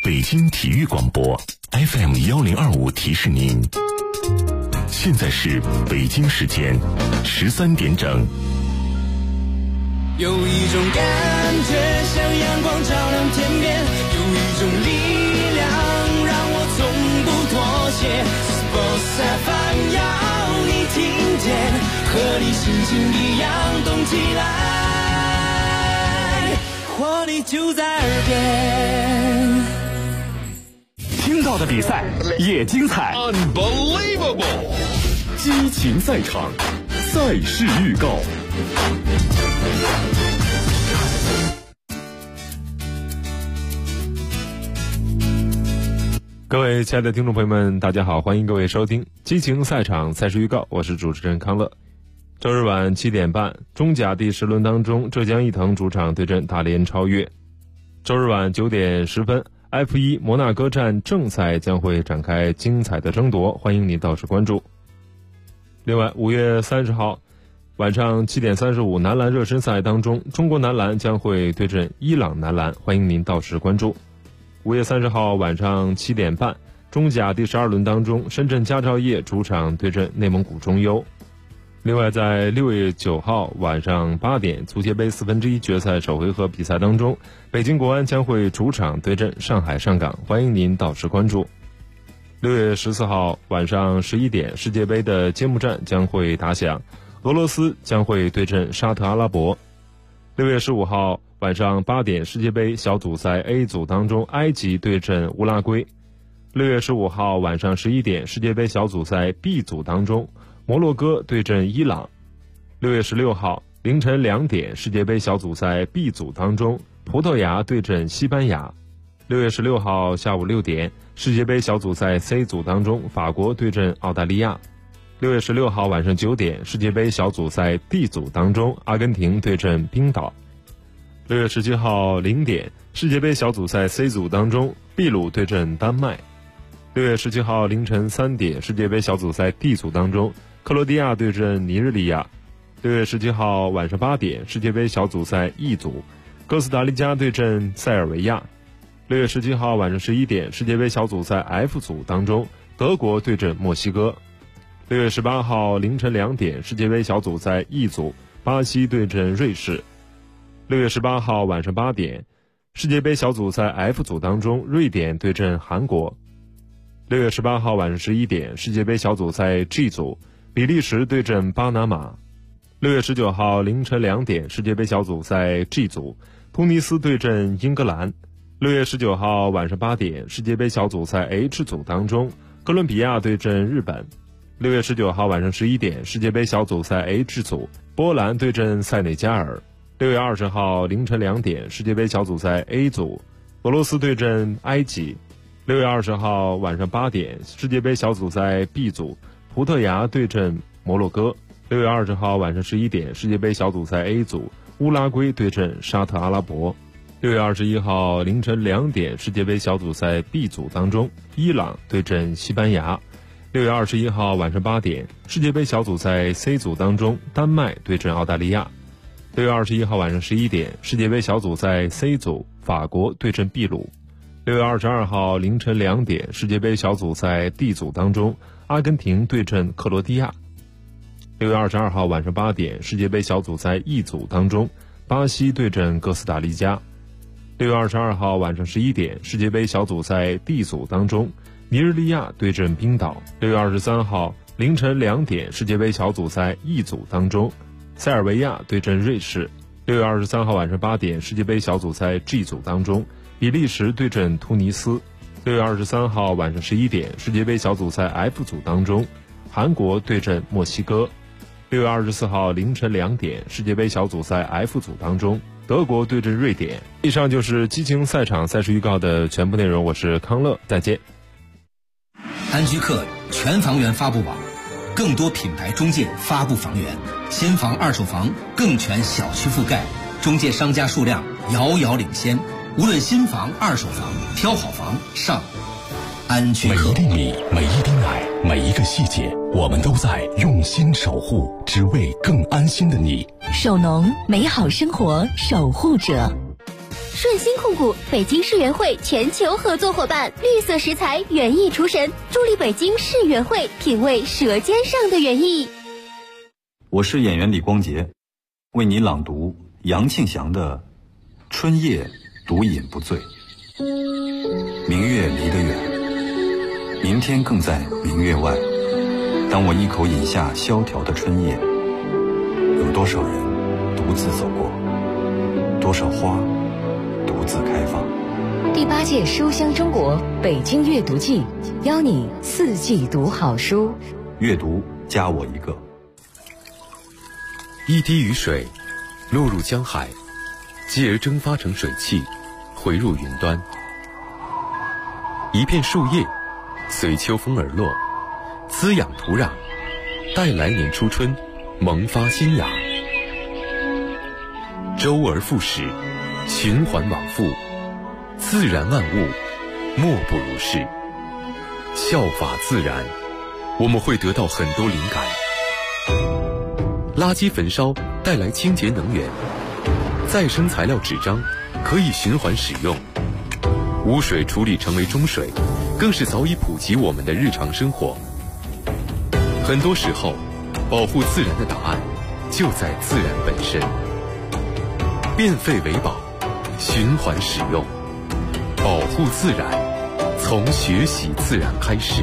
北京体育广播 FM1025 提示您，现在是北京时间13点整。 有一种感觉像阳光照亮天边，有一种力量让我从不妥协。Sports FM 要你听见，和你心情一样动起来，活力就在耳边。 听到的比赛也精彩 Unbelievable 激情赛场，赛事预告。 各位亲爱的听众朋友们，大家好，欢迎各位收听激情赛场赛事预告，我是主持人康乐。周日晚7点半，中甲第10轮当中，浙江毅腾主场对阵大连超越。周日晚9点10分，F1 摩纳哥站正赛将会展开精彩的争夺，欢迎您到时关注。另外，5月30号晚上7点35，男篮热身赛当中，中国男篮将会对阵伊朗男篮，欢迎您到时关注。5月30号晚上7点半，中甲第12轮当中，深圳佳兆业主场对阵内蒙古中优。另外，在6月9号晚上8点，足协杯1/4决赛首回合比赛当中，北京国安将会主场对阵上海上港，欢迎您到时关注。6月14号晚上11点，世界杯的揭幕战将会打响，俄罗斯将会对阵沙特阿拉伯。6月15号晚上8点，世界杯小组赛 A 组当中，埃及对阵乌拉圭。6月15号晚上11点，世界杯小组赛 B 组当中，摩洛哥对阵伊朗。6月16号凌晨2点，世界杯小组赛 B 组当中，葡萄牙对阵西班牙。6月16号下午6点，世界杯小组赛 C 组当中，法国对阵澳大利亚。6月16号晚上9点，世界杯小组赛 D 组当中，阿根廷对阵冰岛。6月17号0点，世界杯小组赛 C 组当中，秘鲁对阵丹麦。6月17号凌晨3点，世界杯小组赛 D 组当中，克罗地亚对阵尼日利亚。6月17号晚上8点，世界杯小组赛 E 组，哥斯达黎加对阵塞尔维亚。6月17号晚上11点，世界杯小组赛 F 组当中，德国对阵墨西哥。6月18号凌晨2点，世界杯小组赛 E 组，巴西对阵瑞士。6月18号晚上8点，世界杯小组赛 F 组当中，瑞典对阵韩国。6月18号晚上11点，世界杯小组赛 G 组，比利时对阵巴拿马。6月19号凌晨2点，世界杯小组赛 G 组，突尼斯对阵英格兰。6月19号晚上8点，世界杯小组赛 H 组当中，哥伦比亚对阵日本。6月19号晚上11点，世界杯小组赛 H 组，波兰对阵塞内加尔。6月20号凌晨2点，世界杯小组赛 A 组，俄罗斯对阵埃及。6月20号晚上8点，世界杯小组赛 B 组，葡萄牙对阵摩洛哥。6月20号晚上11点，世界杯小组赛 A 组，乌拉圭对阵沙特阿拉伯。6月21号凌晨2点，世界杯小组赛 B 组当中，伊朗对阵西班牙。6月21号晚上8点，世界杯小组赛 C 组当中，丹麦对阵澳大利亚。6月21号晚上11点，世界杯小组赛 C 组，法国对阵秘鲁。6月22号凌晨2点，世界杯小组赛 D 组当中，阿根廷对阵克罗地亚。6月22号晚上8点，世界杯小组赛 E 组当中，巴西对阵哥斯达黎加。6月22号晚上11点，世界杯小组赛 D 组当中，尼日利亚对阵冰岛。6月23号凌晨2点，世界杯小组赛 E 组当中，塞尔维亚对阵瑞士。6月23号晚上8点，世界杯小组赛 G 组当中，比利时对阵突尼斯。6月23号晚上11点，世界杯小组赛 F 组当中，韩国对阵墨西哥。6月24号凌晨2点，世界杯小组赛 F 组当中，德国对阵瑞典。以上就是激情赛场赛事预告的全部内容，我是康乐，再见。 安居客全房源发布网，更多品牌中介发布房源，新房二手房更全小区覆盖，中介商家数量遥遥领先。无论新房二手房，挑好房上安居客。 每一粒米，每一滴奶，每一个细节，我们都在用心守护，只为更安心的你。 守农，美好生活守护者。 顺心控股，北京世园会全球合作伙伴，绿色食材园艺厨神，助力北京世园会品味舌尖上的园艺。 我是演员李光洁，为你朗读杨庆祥的《春夜独饮不醉》。明月离得远，明天更在明月外。当我一口饮下萧条的春夜，有多少人独自走过，多少花独自开放。 第8届书香中国北京阅读季，邀你4季读好书。 阅读加我一个。 一滴雨水落入江海，继而蒸发成水汽，回入云端。一片树叶随秋风而落，滋养土壤，待来年初春萌发新芽。周而复始，循环往复，自然万物莫不如是。效法自然，我们会得到很多灵感。垃圾焚烧带来清洁能源，再生材料纸张可以循环使用，污水处理成为中水，更是早已普及我们的日常生活。很多时候，保护自然的答案就在自然本身。变废为宝，循环使用，保护自然，从学习自然开始。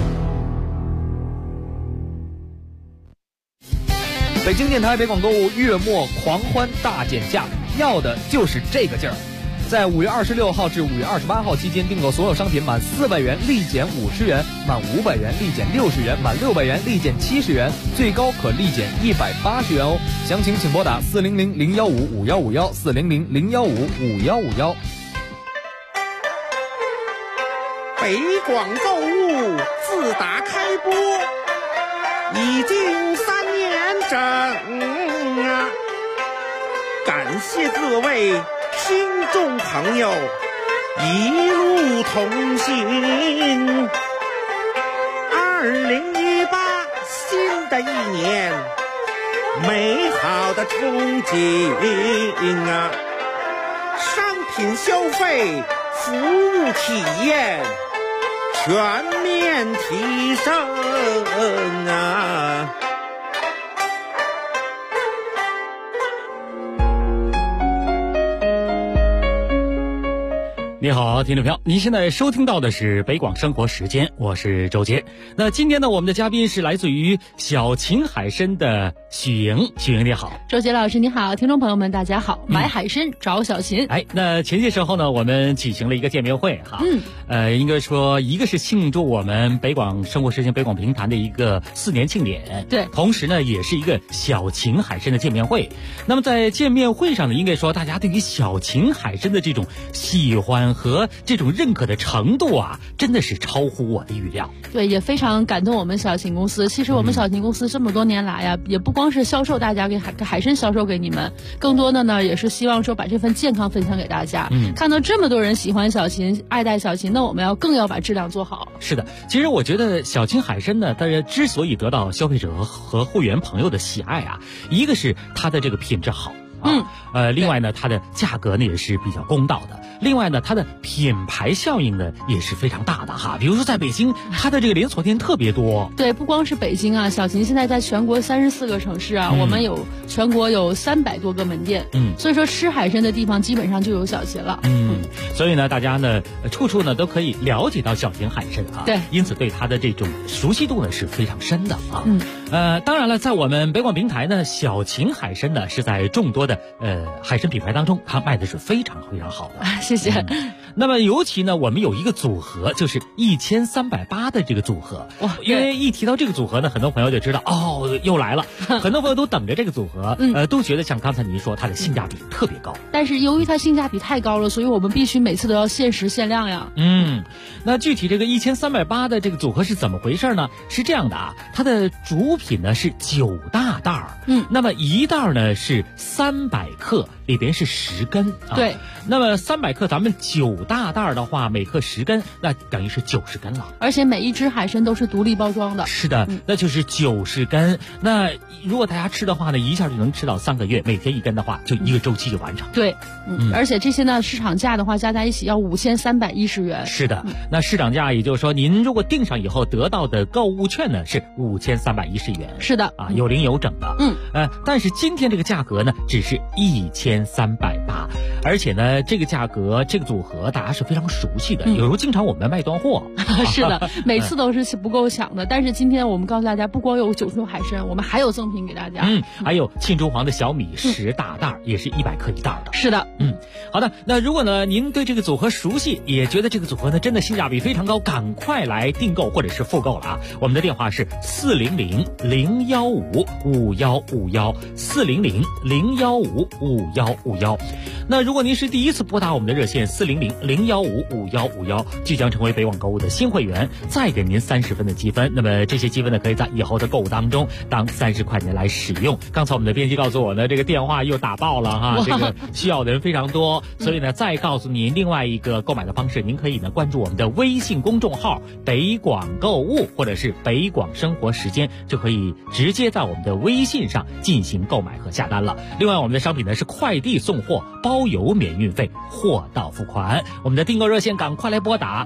北京电台北广购物月末狂欢大减价，要的就是这个劲儿。在5月26号至5月28号期间，订购所有商品满400元立减50元，满500元立减60元，满600元立减70元，最高可立减180元哦。详情请拨打400-015-5151 400-015-5151。 北广购物自打开播已经3年整啊，感谢各位听众朋友一路同行。2018新的一年，美好的憧憬啊，商品消费，服务体验全面提升啊！ 你好，听众朋友，您现在收听到的是北广生活时间，我是周杰。那今天呢，我们的嘉宾是来自于小秦海参的许莹。许莹你好。 周杰老师你好，听众朋友们大家好。买海参找小秦。 那前些时候呢，我们举行了一个见面会哈。应该说一个是庆祝我们北广生活时间北广评弹的一个4年庆典， 对， 同时呢也是一个小秦海参的见面会。那么在见面会上呢，应该说大家对于小秦海参的这种喜欢和这种认可的程度啊，真的是超乎我的预料。 对，也非常感动我们小秦公司。其实我们小秦公司这么多年来呀，也不光是销售大家给海参销售给你们，更多的呢也是希望说把这份健康分享给大家。看到这么多人喜欢小秦，爱戴小秦，那我们更要把质量做好。 是的，其实我觉得小秦海参呢，大家之所以得到消费者和会员朋友的喜爱啊，一个是它的这个品质好。另外呢，它的价格呢也是比较公道的。另外呢，它的品牌效应呢也是非常大的哈。比如说在北京，它的这个连锁店特别多。 对，不光是北京啊，小秦现在在全国34个城市啊，我们全国有300多个门店。所以说吃海参的地方基本上就有小秦了。 所以呢，大家呢处处呢都可以了解到小秦海参啊。 对， 因此对它的这种熟悉度呢是非常深的啊。当然了，在我们北广平台呢，小秦海参呢是在众多的海参品牌当中，它卖的是非常非常好的。 谢谢。 那么尤其呢，我们有一个组合，就是1380的这个组合。哇，因为一提到这个组合呢，很多朋友就知道哦，又来了。很多朋友都等着这个组合，都觉得像刚才您说，它的性价比特别高。 但是由于它性价比太高了，所以我们必须每次都要限时限量呀。 那具体这个1380的这个组合是怎么回事呢？是这样的啊，它的主品呢是9大袋儿，那么一袋呢是300克，里边是10根啊。 对， 那么300克咱们9 大袋的话，每克10根，那等于是90根了。 而且每一只海参都是独立包装的。 是的，那就是90根。那如果大家吃的话呢，一下就能吃到3个月，每天1根的话，就1个周期就完成。 对，而且这些呢，市场价的话加在一起要5310元。 是的，那市场价也就是说，您如果订上以后得到的购物券呢是5310元。 是的， 啊，有零有整的。但是今天这个价格呢，只是1380，而且呢，这个价格这个组合大家是非常熟悉的，有时候经常我们卖断货。 是的，每次都是不够抢的。但是今天我们告诉大家，不光有9种海参，我们还有赠品给大家。 还有沁中黄的小米10大袋，也是100克1袋的。 是的， 好的。那如果呢您对这个组合熟悉，也觉得这个组合呢真的性价比非常高，赶快来订购或者是复购了啊！我们的电话是400-015-5151，400-015-5151。那如果您是第一次拨打我们的热线400-015-5151，即将成为北网购物的新会员，再给您30分的积分。那么这些积分呢，可以在以后的购物当中当30块钱来使用。刚才我们的编辑告诉我呢，这个电话又打爆了哈，这个需要的人非常多，所以呢，再告诉您另外一个购买的方式，您可以呢关注我们的微信公众号北广购物或者是北广生活时间，就可以直接在我们的微信上进行购买和下单了。另外我们的商品呢是快递送货，包邮免运费，货到付款。我们的订购热线赶快来拨打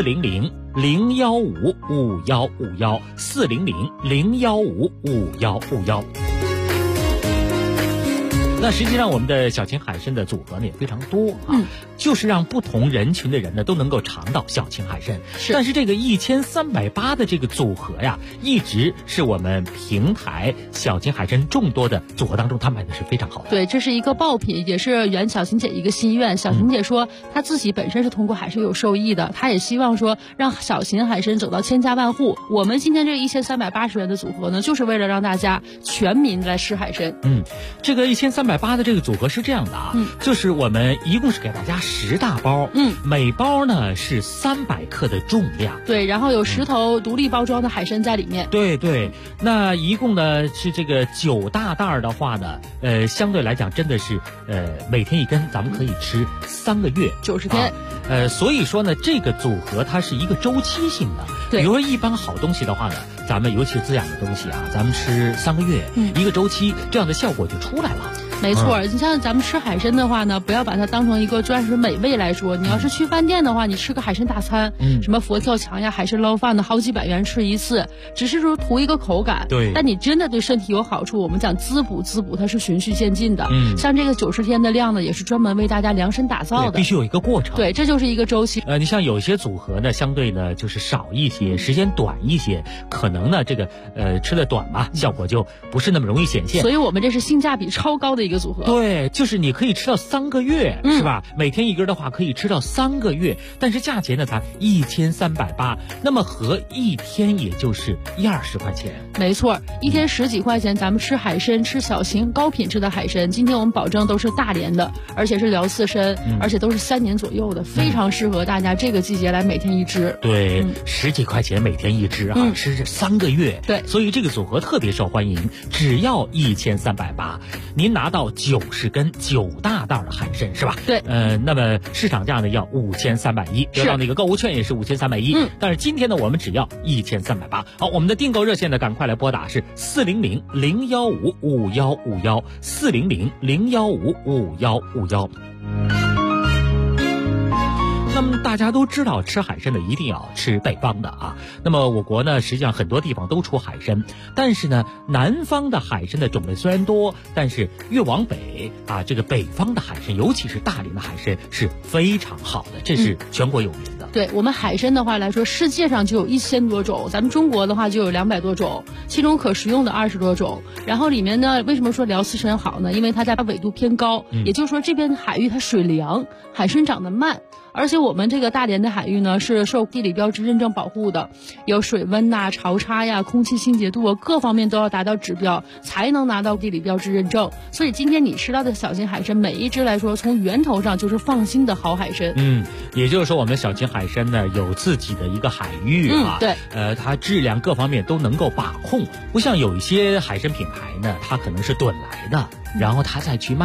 400-015-5151，400-015-5151。那实际上我们的小秦海参的组合呢也非常多啊，就是让不同人群的人呢都能够尝到小秦海参。但是这个1380的这个组合呀，一直是我们平台小秦海参众多的组合当中，它卖的是非常好的。 对，这是一个爆品，也是圆小秦姐一个心愿。小秦姐说，她自己本身是通过海参有受益的，她也希望说让小秦海参走到千家万户。我们今天这1380元的组合呢，就是为了让大家全民来吃海参。 这个1380的这个组合是这样的啊，就是我们一共是给大家10大包，每包呢是300克的重量， 对，然后有10头独立包装的海参在里面， 对，那一共呢是这个9大袋的话呢，相对来讲真的是每天1根，咱们可以吃3个月 90天， 所以说呢这个组合它是一个周期性的，比如说一般好东西的话呢，咱们尤其是滋养的东西啊，咱们吃3个月，一个周期，这样的效果就出来了。 没错，你像咱们吃海参的话呢，不要把它当成一个专属美味来说。你要是去饭店的话，你吃个海参大餐，什么佛跳墙呀、海参捞饭的，好几百元吃一次，只是说图一个口感。 对， 但你真的对身体有好处，我们讲滋补，它是循序渐进的。像这个90天的量呢，也是专门为大家量身打造的， 必须有一个过程。 对，这就是一个周期。 你像有些组合呢，相对呢就是少一些，时间短一些，可能呢这个吃的短嘛，效果就不是那么容易显现。 所以我们这是性价比超高的一个组合。 对，就是你可以吃到3个月，是吧？每天1根的话，可以吃到3个月，但是价钱呢才1380，那么合一天也就是120块钱。 没错，一天10几块钱，咱们吃海参，吃小秦高品质的海参。今天我们保证都是大连的，而且是辽刺参，而且都是3年左右的，非常适合大家这个季节来每天1只。 对，10几块钱每天1只啊，吃3个月。 对， 所以这个组合特别受欢迎，只要1380，您拿到90根9大袋的海参是吧？ 对， 那么市场价呢要5310，得到那个购物券也是5310，但是今天呢我们只要1380。好，我们的订购热线呢赶快来拨打是400-015-5151，400-015-5151。那么大家都知道吃海参的一定要吃北方的啊。那么我国呢实际上很多地方都出海参，但是呢南方的海参的种类虽然多，但是越往北啊，这个北方的海参，尤其是大连的海参是非常好的，这是全国有名的。 对，我们海参的话来说，世界上就有1000多种，咱们中国的话就有200多种，其中可食用的20多种。然后里面呢，为什么说辽刺参好呢？因为它在纬度偏高，也就是说这边海域它水凉，海参长得慢。而且我们这个大连的海域呢，是受地理标志认证保护的，有水温呐、潮差呀、空气清洁度啊，各方面都要达到指标，才能拿到地理标志认证。所以今天你吃到的小秦海参，每一只来说，从源头上就是放心的好海参。 也就是说，我们小秦海参呢有自己的一个海域啊， 对， 它质量各方面都能够把控，不像有一些海参品牌呢，它可能是趸来的，然后它再去卖。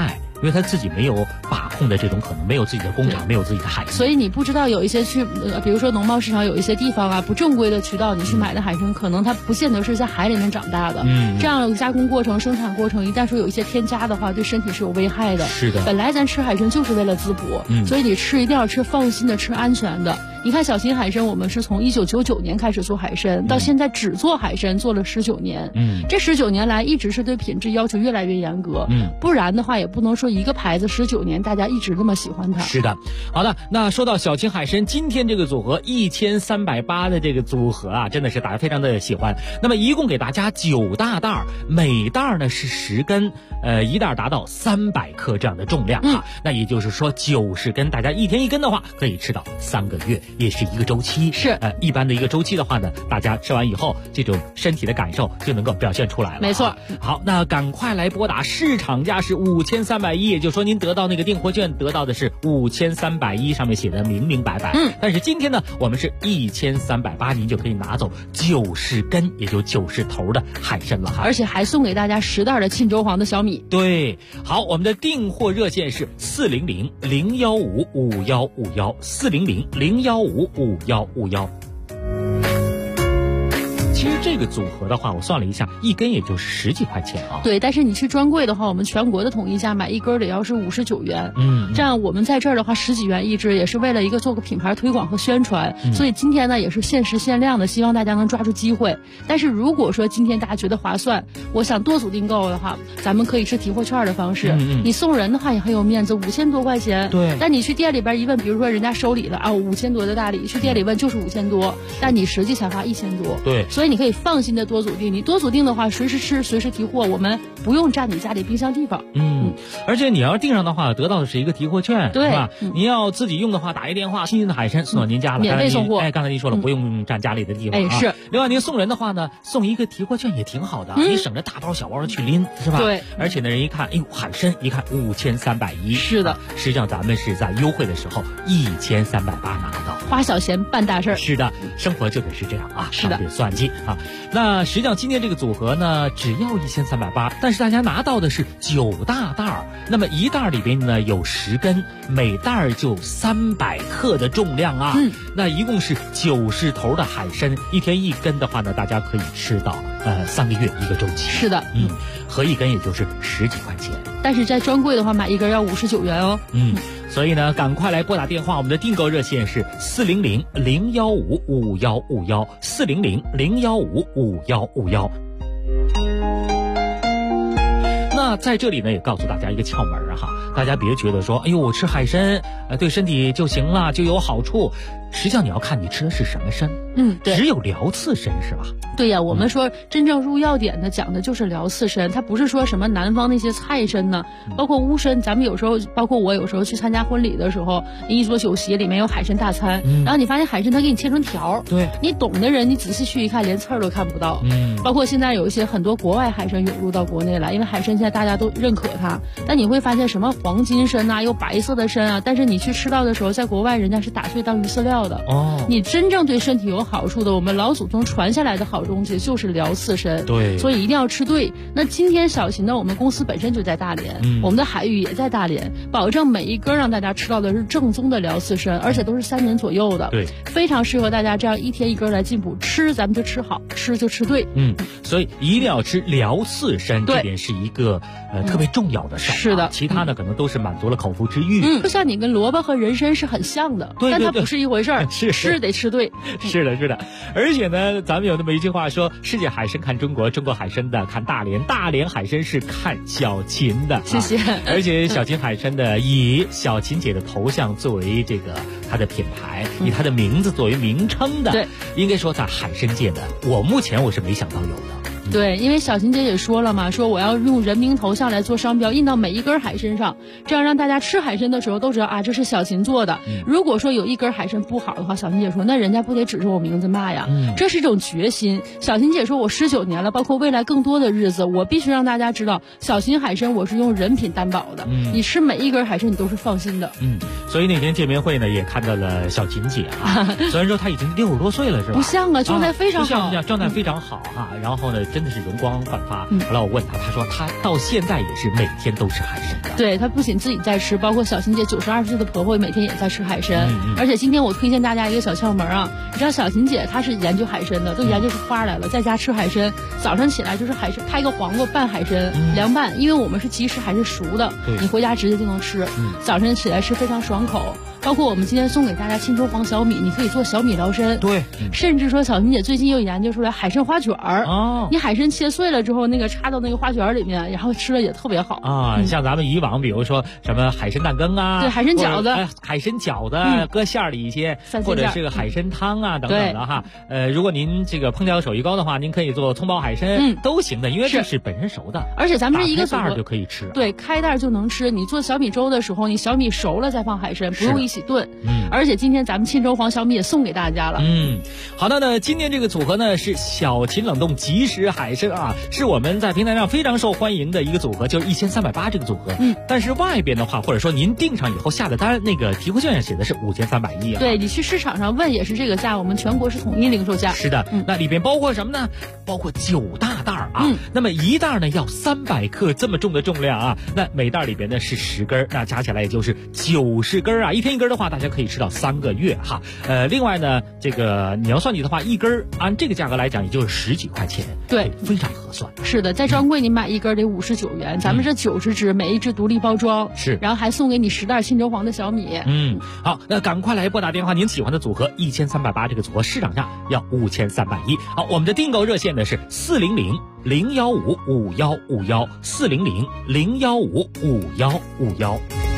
因为他自己没有把控的这种可能，没有自己的工厂，没有自己的海参， 所以你不知道有一些比如说农贸市场有一些地方啊，不正规的渠道你去买的海参，可能它不见得是在海里面长大的。这样加工过程、生产过程，一旦说有一些添加的话，对身体是有危害的。 是的， 本来咱吃海参就是为了滋补，所以你吃一定要吃放心的、吃安全的。你看小秦海参，我们是从1999年开始做海参，到现在只做海参做了19年。这19年来一直是对品质要求越来越严格。不然的话也不能说一个牌子19年大家一直那么喜欢它。 是的，好的，那说到小秦海参，今天这个组合1380的这个组合啊，真的是大家非常的喜欢。那么一共给大家9大袋，每袋呢是10根，一袋达到300克这样的重量啊。那也就是说90根，大家一天1根的话，可以吃到3个月。也是一个周期， 是一般的一个周期的话呢，大家吃完以后，这种身体的感受就能够表现出来了。 没错。 好，那赶快来拨打，市场价是5310，也就是说您得到那个订货券得到的是5310，上面写的明明白白。但是今天呢，我们是1380，您就可以拿走90根，也就90头的海参了哈。 而且还送给大家10袋的沁州黄的小米。 对，好，我们的订货热线是400-015-5151，400-015-5151。其实这个组合的话，我算了一下，一根也就10几块钱啊。 对，但是你去专柜的话，我们全国的统一价买一根得要是59元。这样我们在这儿的话10几元一支，也是为了一个做个品牌推广和宣传。所以今天呢也是限时限量的，希望大家能抓住机会。但是如果说今天大家觉得划算，我想多组订购的话，咱们可以是提货券的方式。你送人的话也很有面子，5000多块钱。 对。 但你去店里边一问，比如说人家收礼了啊，5000多的大礼，去店里问就是5000多，但你实际才花1000多。 对。 所以你可以放心的多组订，你多组订的话，随时吃，随时提货，我们不用占你家里冰箱地方。 而且你要是订上的话，得到的是一个提货券， 对吧？你要自己用的话，打一电话，新鲜的海参送到您家了， 免费送货。 刚才您说了，不用占家里的地方。 是。 另外您送人的话呢，送一个提货券也挺好的，你省着大包小包的去拎，是吧？ 对。 而且呢，人一看，哎呦，海参一看5310， 是的。 实际上咱们是在优惠的时候1380拿到， 花小钱办大事儿。 是的，生活就得是这样啊， 是的， 得算计啊。那实际上今天这个组合呢，只要1380，但是大家拿到的是9大袋，那么一袋里边呢有10根，每袋就300克的重量啊。那一共是90头的海参，一天1根的话呢，大家可以吃到3个月一个周期。 是的， 合一根也就是10几块钱。 但是在专柜的话，买一根要59元哦。 所以呢，赶快来拨打电话，我们的订购热线是400-015-5151，400-015-5151。那在这里呢，也告诉大家一个窍门哈，大家别觉得说，哎呦，我吃海参，对身体就行了，就有好处。实际上你要看你吃的是什么参， 对， 只有辽刺参是吧？ 对呀，我们说真正入药典的讲的就是辽刺参，它不是说什么南方那些菜参呢，包括乌参，咱们有时候，包括我有时候去参加婚礼的时候，一桌酒席里面有海参大餐，然后你发现海参它给你切成条， 对， 你懂的人你仔细去一看，连刺儿都看不到。包括现在有一些很多国外海参涌入到国内来，因为海参现在大家都认可它，但你会发现什么黄金参啊，有白色的参啊，但是你去吃到的时候，在国外人家是打碎当鱼饲料的。你真正对身体有好处的，我们老祖宗传下来的好东西就是辽刺参， 对， 所以一定要吃对。那今天小秦呢，我们公司本身就在大连，我们的海域也在大连，保证每一根让大家吃到的是正宗的辽刺参，而且都是3年左右的， 对， 非常适合大家这样一天1根来进补。吃咱们就吃好，吃就吃对。 所以一定要吃辽刺参，这点是一个特别重要的事儿。 是的， 其他的可能都是满足了口腹之欲。 就像你跟萝卜和人参是很像的， 对， 但它不是一回事儿。吃得吃对。 是的，是的。而且呢，咱们有那么一句话说，世界海参看中国，中国海参的看大连，大连海参是看小秦的。 谢谢。 而且小秦海参的以小秦姐的头像作为这个它的品牌，以它的名字作为名称的， 对， 应该说在海参界的，目前我是没想到有的。 对，因为小秦姐也说了嘛，说我要用人名头像来做商标，印到每一根海参上，这样让大家吃海参的时候都知道啊，这是小秦做的。如果说有一根海参不好的话，小秦姐说那人家不得指着我名字骂呀。这是一种决心。小秦姐说我19年了，包括未来更多的日子，我必须让大家知道，小秦海参我是用人品担保的。你吃每一根海参你都是放心的。 所以那天见面会呢，也看到了小秦姐啊，虽然说她已经60多岁了，是吧？ 不像啊，状态非常好， 状态非常好哈。然后呢，真真的是容光焕发。后来我问他，他说他到现在也是每天都吃海参的。 对，他不仅自己在吃，包括小琴姐92岁的婆婆每天也在吃海参。而且今天我推荐大家一个小窍门啊，你知道小琴姐她是研究海参的，都研究出花来了，在家吃海参，早上起来就是海参，开一个黄瓜拌海参，凉拌，因为我们是即食海参熟的，你回家直接就能吃，早晨起来吃非常爽口。包括我们今天送给大家沁州黄小米，你可以做小米疗参。 对， 甚至说小琴姐最近又研究出来海参花卷儿。哦，你海参切碎了之后，那个插到那个花卷里面，然后吃了也特别好啊。像咱们以往比如说什么海参蛋羹啊， 对，海参饺子， 海参饺子搁馅儿里一些，或者是个海参汤啊等等的哈。如果您这个烹调手艺高的话，您可以做葱爆海参，都行的，因为这是本身熟的。 而且咱们这一个袋儿就可以吃。 对，开袋就能吃。你做小米粥的时候，你小米熟了再放海参，不用一起炖。而且今天咱们沁州黄小米也送给大家了。 好的呢，今天这个组合呢是小秦冷冻即食海参啊，是我们在平台上非常受欢迎的一个组合，就是1380这个组合。但是外边的话，或者说您订上以后下的单，那个提货券上写的是5310啊。 对，你去市场上问也是这个价，我们全国是统一零售价。 是的，那里边包括什么呢？包括9大袋啊。那么一袋呢要300克这么重的重量啊，那每袋里边呢是10根，那加起来也就是90根啊。一天一根的话，大家可以吃到3个月哈。另外呢，这个你要算计的话，一根按这个价格来讲，也就是10几块钱， 对， 非常合算。 是的，在专柜你买一根得59元，咱们这90只，每一只独立包装， 是， 然后还送给你10袋沁州黄的小米。 好，那赶快来拨打电话，您喜欢的组合1380这个组合市场价要5310。好，我们的订购热线呢是400-015-5151，400-015-5151。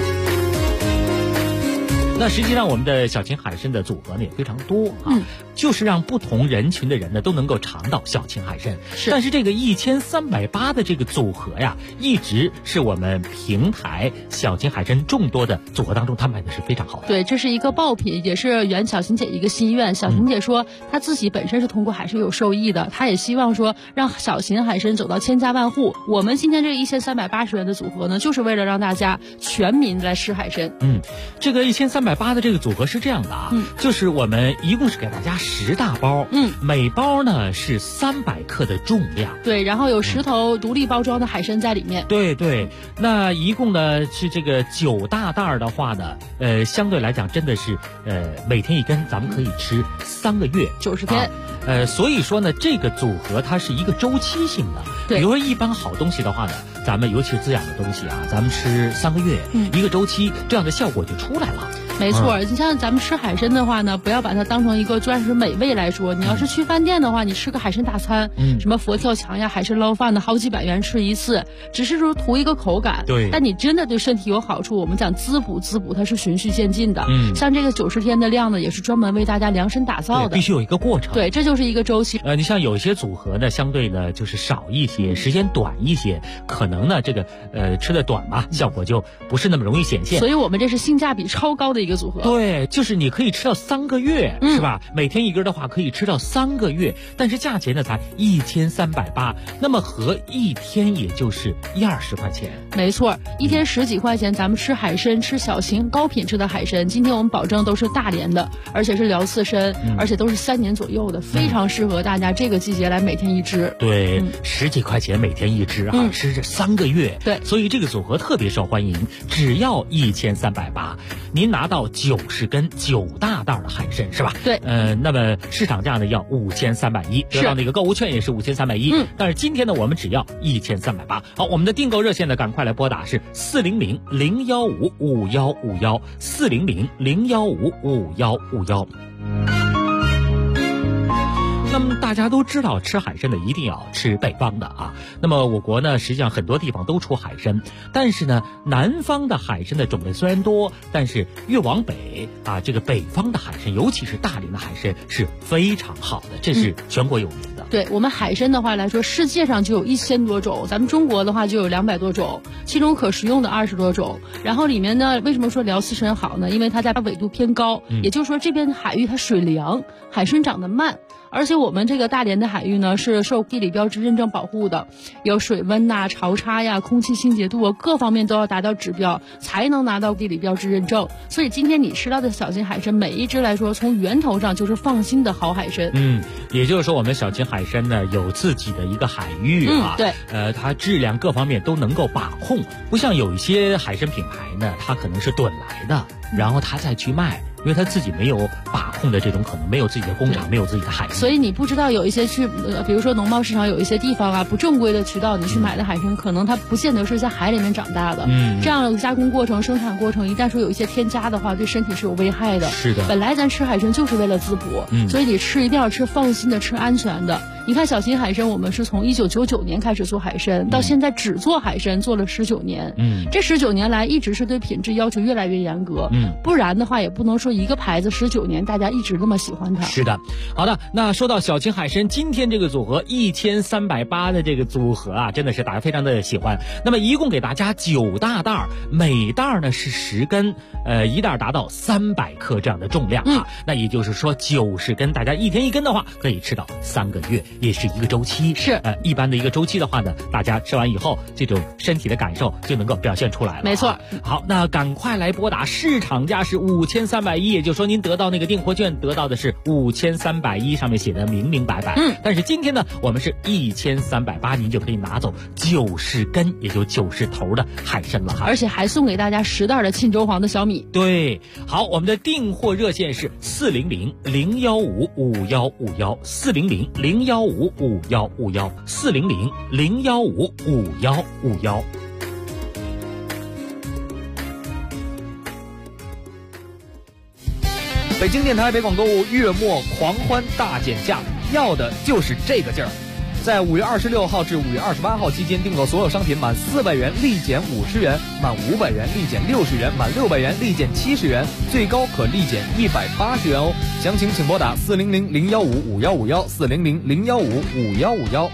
那实际上我们的小秦海参的组合呢也非常多啊，就是让不同人群的人呢都能够尝到小秦海参。但是这个1380的这个组合呀，一直是我们平台小秦海参众多的组合当中，它卖的是非常好的。 对，这是一个爆品，也是圆小秦姐一个心愿。小秦姐说，她自己本身是通过海参有受益的，她也希望说让小秦海参走到千家万户。我们今天这1380元的组合呢，就是为了让大家全民来吃海参。 这个1380的这个组合是这样的啊，就是我们一共是给大家10大包，每包呢是300克的重量， 对，然后有10头独立包装的海参在里面， 对，那一共呢是这个9大袋的话呢，相对来讲真的是每天一根，咱们可以吃3个月 ，90天。 所以说呢，这个组合它是一个周期性的。 对， 比如说一般好东西的话呢，咱们尤其是滋养的东西啊，咱们吃3个月，一个周期，这样的效果就出来了。 没错，你像咱们吃海参的话呢，不要把它当成一个专属美味来说。你要是去饭店的话，你吃个海参大餐，什么佛跳墙呀、海参捞饭的，好几百元吃一次，只是说图一个口感。 对， 但你真的对身体有好处，我们讲滋补，它是循序渐进的。像这个90天的量呢，也是专门为大家量身打造的， 必须有一个过程。 对，这就是一个周期。 你像有一些组合呢，相对呢就是少一些，时间短一些，可能呢这个吃的短嘛，效果就不是那么容易显现。 所以我们这是性价比超高的一个组合。 对，就是你可以吃到3个月，是吧？每天一根的话，可以吃到3个月，但是价钱呢才1380，那么合一天也就是10-20块钱。 没错，一天10几块钱，咱们吃海参，吃小型高品质的海参。今天我们保证都是大连的，而且是辽刺参，而且都是3年左右的，非常适合大家这个季节来每天一只。 对，10几块钱每天一只啊，吃这3个月。 对， 所以这个组合特别受欢迎，只要1380，您拿到90根9大袋的海参是吧？ 对， 那么市场价呢要5310，得到那个购物券也是5310。但是今天呢，我们只要1380。好，我们的订购热线呢，赶快来拨打是400-015-5151，400-015-5151。那么大家都知道，吃海参的一定要吃北方的啊。那么我国呢，实际上很多地方都出海参，但是呢，南方的海参的种类虽然多，但是越往北啊，这个北方的海参，尤其是大连的海参是非常好的，这是全国有名的。 对，我们海参的话来说，世界上就有1000多种，咱们中国的话就有200多种，其中可食用的20多种。然后里面呢，为什么说辽刺参好呢？因为它在纬度偏高，也就是说这边海域它水凉，海参长得慢。 而且我们这个大连的海域呢是受地理标志认证保护的，有水温呐、潮差呀、空气清洁度啊，各方面都要达到指标才能拿到地理标志认证。所以今天你吃到的小金海参，每一只来说从源头上就是放心的好海参。 也就是说我们小金海参呢有自己的一个海域啊， 对， 它质量各方面都能够把控，不像有一些海参品牌呢，它可能是囤来的，然后它再去卖。因为他自己没有把控的这种可能，没有自己的工厂，没有自己的海域， 所以你不知道有一些比如说农贸市场有一些地方啊，不正规的渠道你去买的海参，可能它不见得是在海里面长大的。这样加工过程、生产过程，一旦说有一些添加的话，对身体是有危害的。 是的， 本来咱吃海参就是为了滋补，所以你吃一定要吃放心的、吃安全的。你看小金海参，我们是从1999年开始做海参，到现在只做海参做了19年。这19年来一直是对品质要求越来越严格。不然的话也不能说一个牌子19年大家一直那么喜欢它。 是的，好的，那说到小金海参，今天这个组合1380的这个组合啊，真的是大家非常的喜欢。那么一共给大家9大袋，每袋呢是10根，一袋达到300克这样的重量啊。那也就是说90根，大家一天1根的话，可以吃到3个月。也是一个周期， 是一般的一个周期的话呢，大家吃完以后，这种身体的感受就能够表现出来了。 没错。 好，那赶快来拨打，市场价是5310，也就是说您得到那个订货券得到的是5310，上面写的明明白白。但是今天呢，我们是1380，您就可以拿走90根，也就90头的海参了哈。 而且还送给大家10袋的沁州黄的小米。 对，好，我们的订货热线是400-015-5151，400-015-5151，400-015-5151。 北京电台北广购物月末狂欢大减价，要的就是这个劲儿。在5月26号至5月28号期间，订购所有商品满400元立减50元，满500元立减60元，满600元立减70元，最高可立减180元哦。详情请拨打400-015-5151，400-015-5151。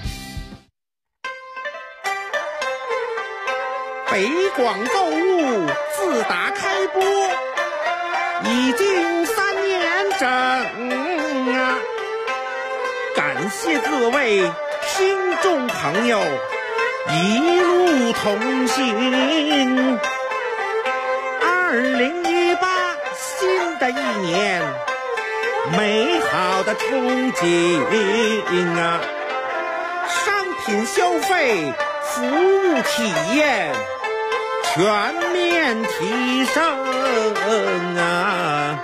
北广购物自打开播已经3年整啊，感谢各位听众朋友一路同行。2018新的一年，美好的憧憬啊，商品消费、服务体验全面提升啊！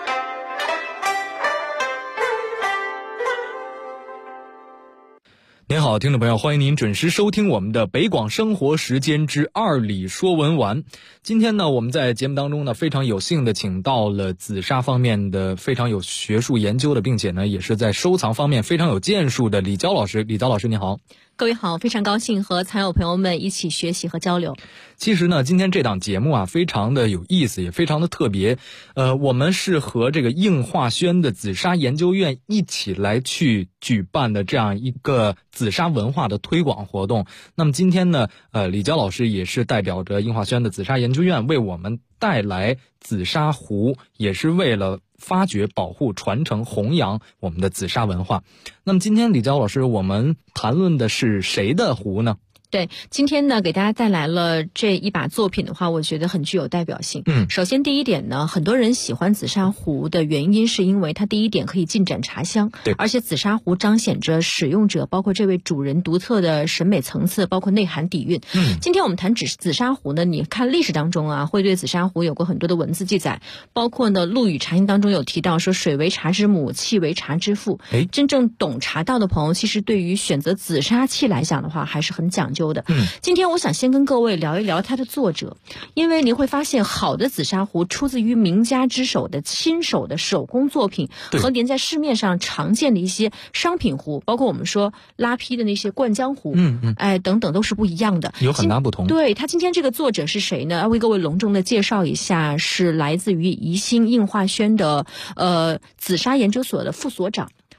您好，听众朋友，欢迎您准时收听我们的北广生活时间之2里说文玩。今天呢，我们在节目当中呢，非常有幸的请到了紫砂方面的非常有学术研究的，并且呢，也是在收藏方面非常有建树的李娇老师。李娇老师，你好。 各位好，非常高兴和藏友朋友们一起学习和交流。 其实呢，今天这档节目啊，非常的有意思，也非常的特别。我们是和这个应化轩的紫砂研究院一起来去举办的这样一个紫砂文化的推广活动。那么今天呢，李娇老师也是代表着应化轩的紫砂研究院为我们带来紫砂壶，也是为了发掘、保护、传承、弘扬我们的紫砂文化。那么今天李娇老师，我们谈论的是谁的壶呢？ 对，今天呢给大家带来了这一把作品的话，我觉得很具有代表性。首先第一点呢，很多人喜欢紫砂壶的原因是因为它第一点可以浸染茶香，对，而且紫砂壶彰显着使用者包括这位主人独特的审美层次，包括内涵底蕴。今天我们谈紫砂壶呢，你看历史当中啊，会对紫砂壶有过很多的文字记载，包括呢《陆羽茶经》当中有提到说水为茶之母，器为茶之父。真正懂茶道的朋友，其实对于选择紫砂器来讲的话，还是很讲究的。今天我想先跟各位聊一聊它的作者，因为您会发现好的紫砂壶出自于名家之手的亲手的手工作品，和您在市面上常见的一些商品壶，包括我们说拉坯的那些灌浆壶，等等都是不一样的， 有很大不同。 对，他今天这个作者是谁呢？为各位隆重的介绍一下，是来自于宜兴应化轩的紫砂研究所的副所长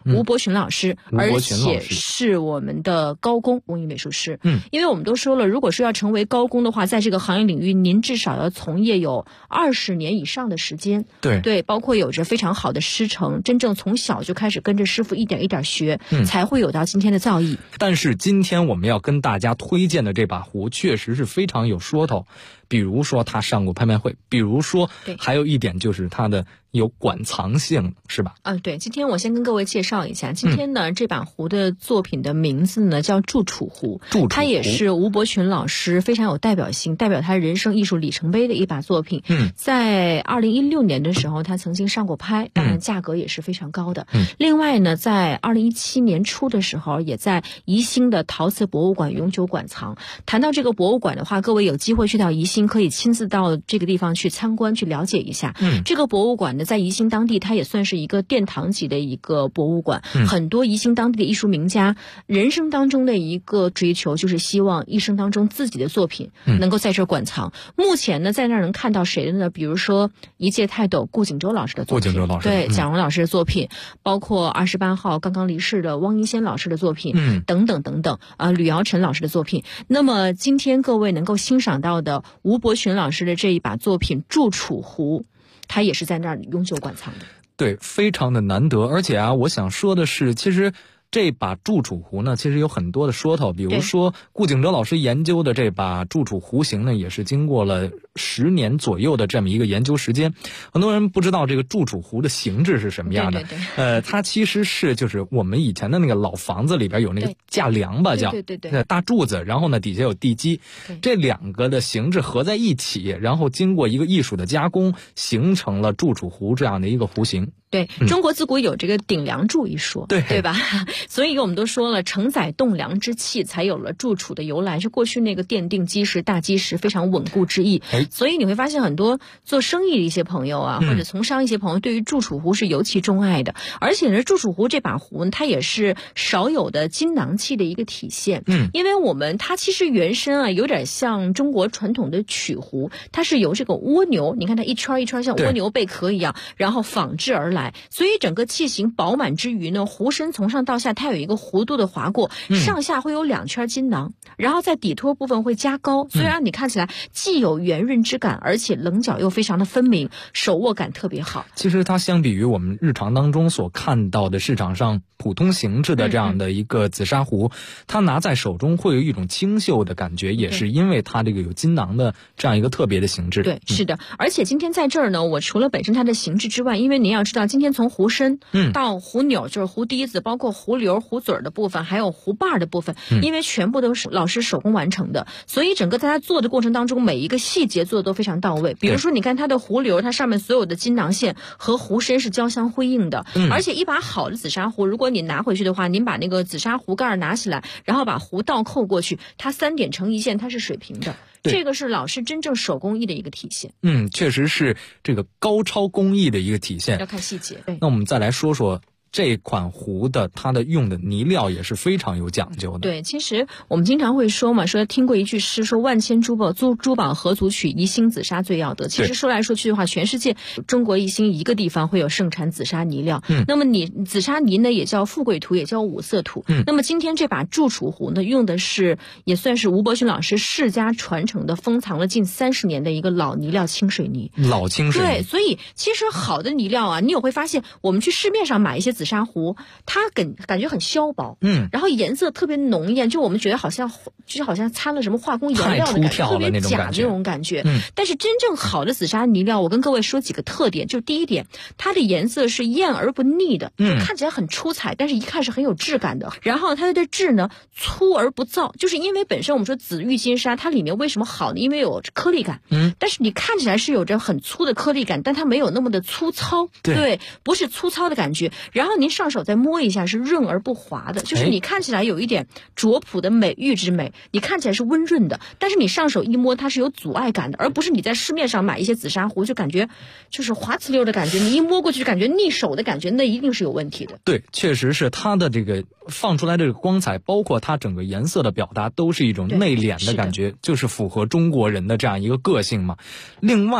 吴伯群老师，而且是我们的高工工艺美术师。因为我们都说了，如果说要成为高工的话，在这个行业领域，您至少要从业有20年以上的时间。对，包括有着非常好的师承，真正从小就开始跟着师傅一点一点学，才会有到今天的造诣。 但是今天我们要跟大家推荐的这把壶，确实是非常有说头。比如说他上过拍卖会，比如说还有一点就是他的有馆藏性，是吧？ 对，今天我先跟各位介绍一下，今天呢这把壶的作品的名字呢叫祝楚壶，它也是吴伯群老师非常有代表性，代表他人生艺术里程碑的一把作品。在2016年的时候他曾经上过拍，当然价格也是非常高的。另外呢，在2017年初的时候，也在宜兴的陶瓷博物馆永久馆藏。谈到这个博物馆的话，各位有机会去到宜兴，可以亲自到这个地方去参观去了解一下。这个博物馆呢，在宜兴当地它也算是一个殿堂级的一个博物馆。很多宜兴当地的艺术名家人生当中的一个追求，就是希望一生当中自己的作品能够在这馆藏。目前呢，在那儿能看到谁的呢？比如说一介泰斗顾景舟老师的作品，对，蒋荣老师的作品，包括28号刚刚离世的汪一仙老师的作品，等等等等吕尧臣老师的作品。那么今天各位能够欣赏到的吴伯群老师的这一把作品祝楚壶，它也是在那儿永久馆藏的。 对，非常的难得。而且我想说的是，其实这把祝楚壶呢，其实有很多的说头。比如说顾景舟老师研究的这把祝楚壶型呢，也是经过了10年左右的这么一个研究时间。很多人不知道这个祝楚壶的形制是什么样的。它其实是就是我们以前的那个老房子里边有那个架梁吧，叫大柱子，然后呢底下有地基，这两个的形制合在一起，然后经过一个艺术的加工，形成了祝楚壶这样的一个壶形。 对，中国自古有这个顶梁柱一说，对吧？所以我们都说了，承载栋梁之器，才有了祝楚的由来，是过去那个奠定基石、大基石非常稳固之意。所以你会发现很多做生意的一些朋友啊，或者从商一些朋友，对于祝楚壶是尤其钟爱的。而且呢，祝楚壶这把壶，它也是少有的金囊器的一个体现。因为它其实原身啊，有点像中国传统的曲壶，它是由这个蜗牛，你看它一圈一圈像蜗牛贝壳一样，然后仿制而来。所以整个器型饱满之余呢，壶身从上到下它有一个弧度的划过，上下会有2圈金囊，然后在底托部分会加高，所以让你看起来既有圆润之感，而且棱角又非常的分明，手握感特别好。 其实它相比于我们日常当中所看到的市场上普通形制的这样的一个紫砂壶，它拿在手中会有一种清秀的感觉，也是因为它这个有金囊的这样一个特别的形制。 对，是的。而且今天在这儿呢，我除了本身它的形制之外，因为您要知道今天从壶身到壶钮，就是壶底子，包括壶流、壶嘴的部分，还有壶把的部分，因为全部都是老师手工完成的，所以整个在它做的过程当中，每一个细节做的都非常到位。比如说你看它的壶流，它上面所有的金囊线和壶身是交相辉映的。而且一把好的紫砂壶，如果你拿回去的话，您把那个紫砂壶盖拿起来，然后把壶倒扣过去，它3点成一线，它是水平的。这个是老师真正手工艺的一个体现。 确实是这个高超工艺的一个体现， 要看细节。 那我们再来说说这款壶的它的用的泥料也是非常有讲究的。 对，其实我们经常会说嘛，说听过一句诗，说万千珠宝何足取，宜兴紫砂最要得。其实说来说去的话，全世界中国宜兴一个地方会有盛产紫砂泥料。那么紫砂泥呢，也叫富贵土，也叫五色土。那么今天这把祝楚壶呢，用的是也算是吴伯群老师世家传承的，封藏了近30年的一个老泥料清水泥。 老清水泥。 对，所以其实好的泥料啊，你也会发现，我们去市面上买一些紫砂壶，它感觉很削薄，然后颜色特别浓艳，就我们觉得好像掺了什么化工颜料的感觉，特别假的那种感觉。但是真正好的紫砂泥料，我跟各位说几个特点。就第一点，它的颜色是艳而不腻的，就看起来很出彩，但是一看是很有质感的。然后它的质呢，粗而不燥，就是因为本身我们说紫玉金砂，它里面为什么好呢？因为有颗粒感，但是你看起来是有着很粗的颗粒感，但它没有那么的粗糙，对，不是粗糙的感觉。然后您上手再摸一下，是润而不滑的，就是你看起来有一点拙朴的美玉之美，你看起来是温润的，但是你上手一摸它是有阻碍感的，而不是你在市面上买一些紫砂壶就感觉就是滑呲溜的感觉，你一摸过去就感觉腻手的感觉，那一定是有问题的。 对，确实是它的这个放出来这个光彩，包括它整个颜色的表达，都是一种内敛的感觉，就是符合中国人的这样一个个性嘛。另外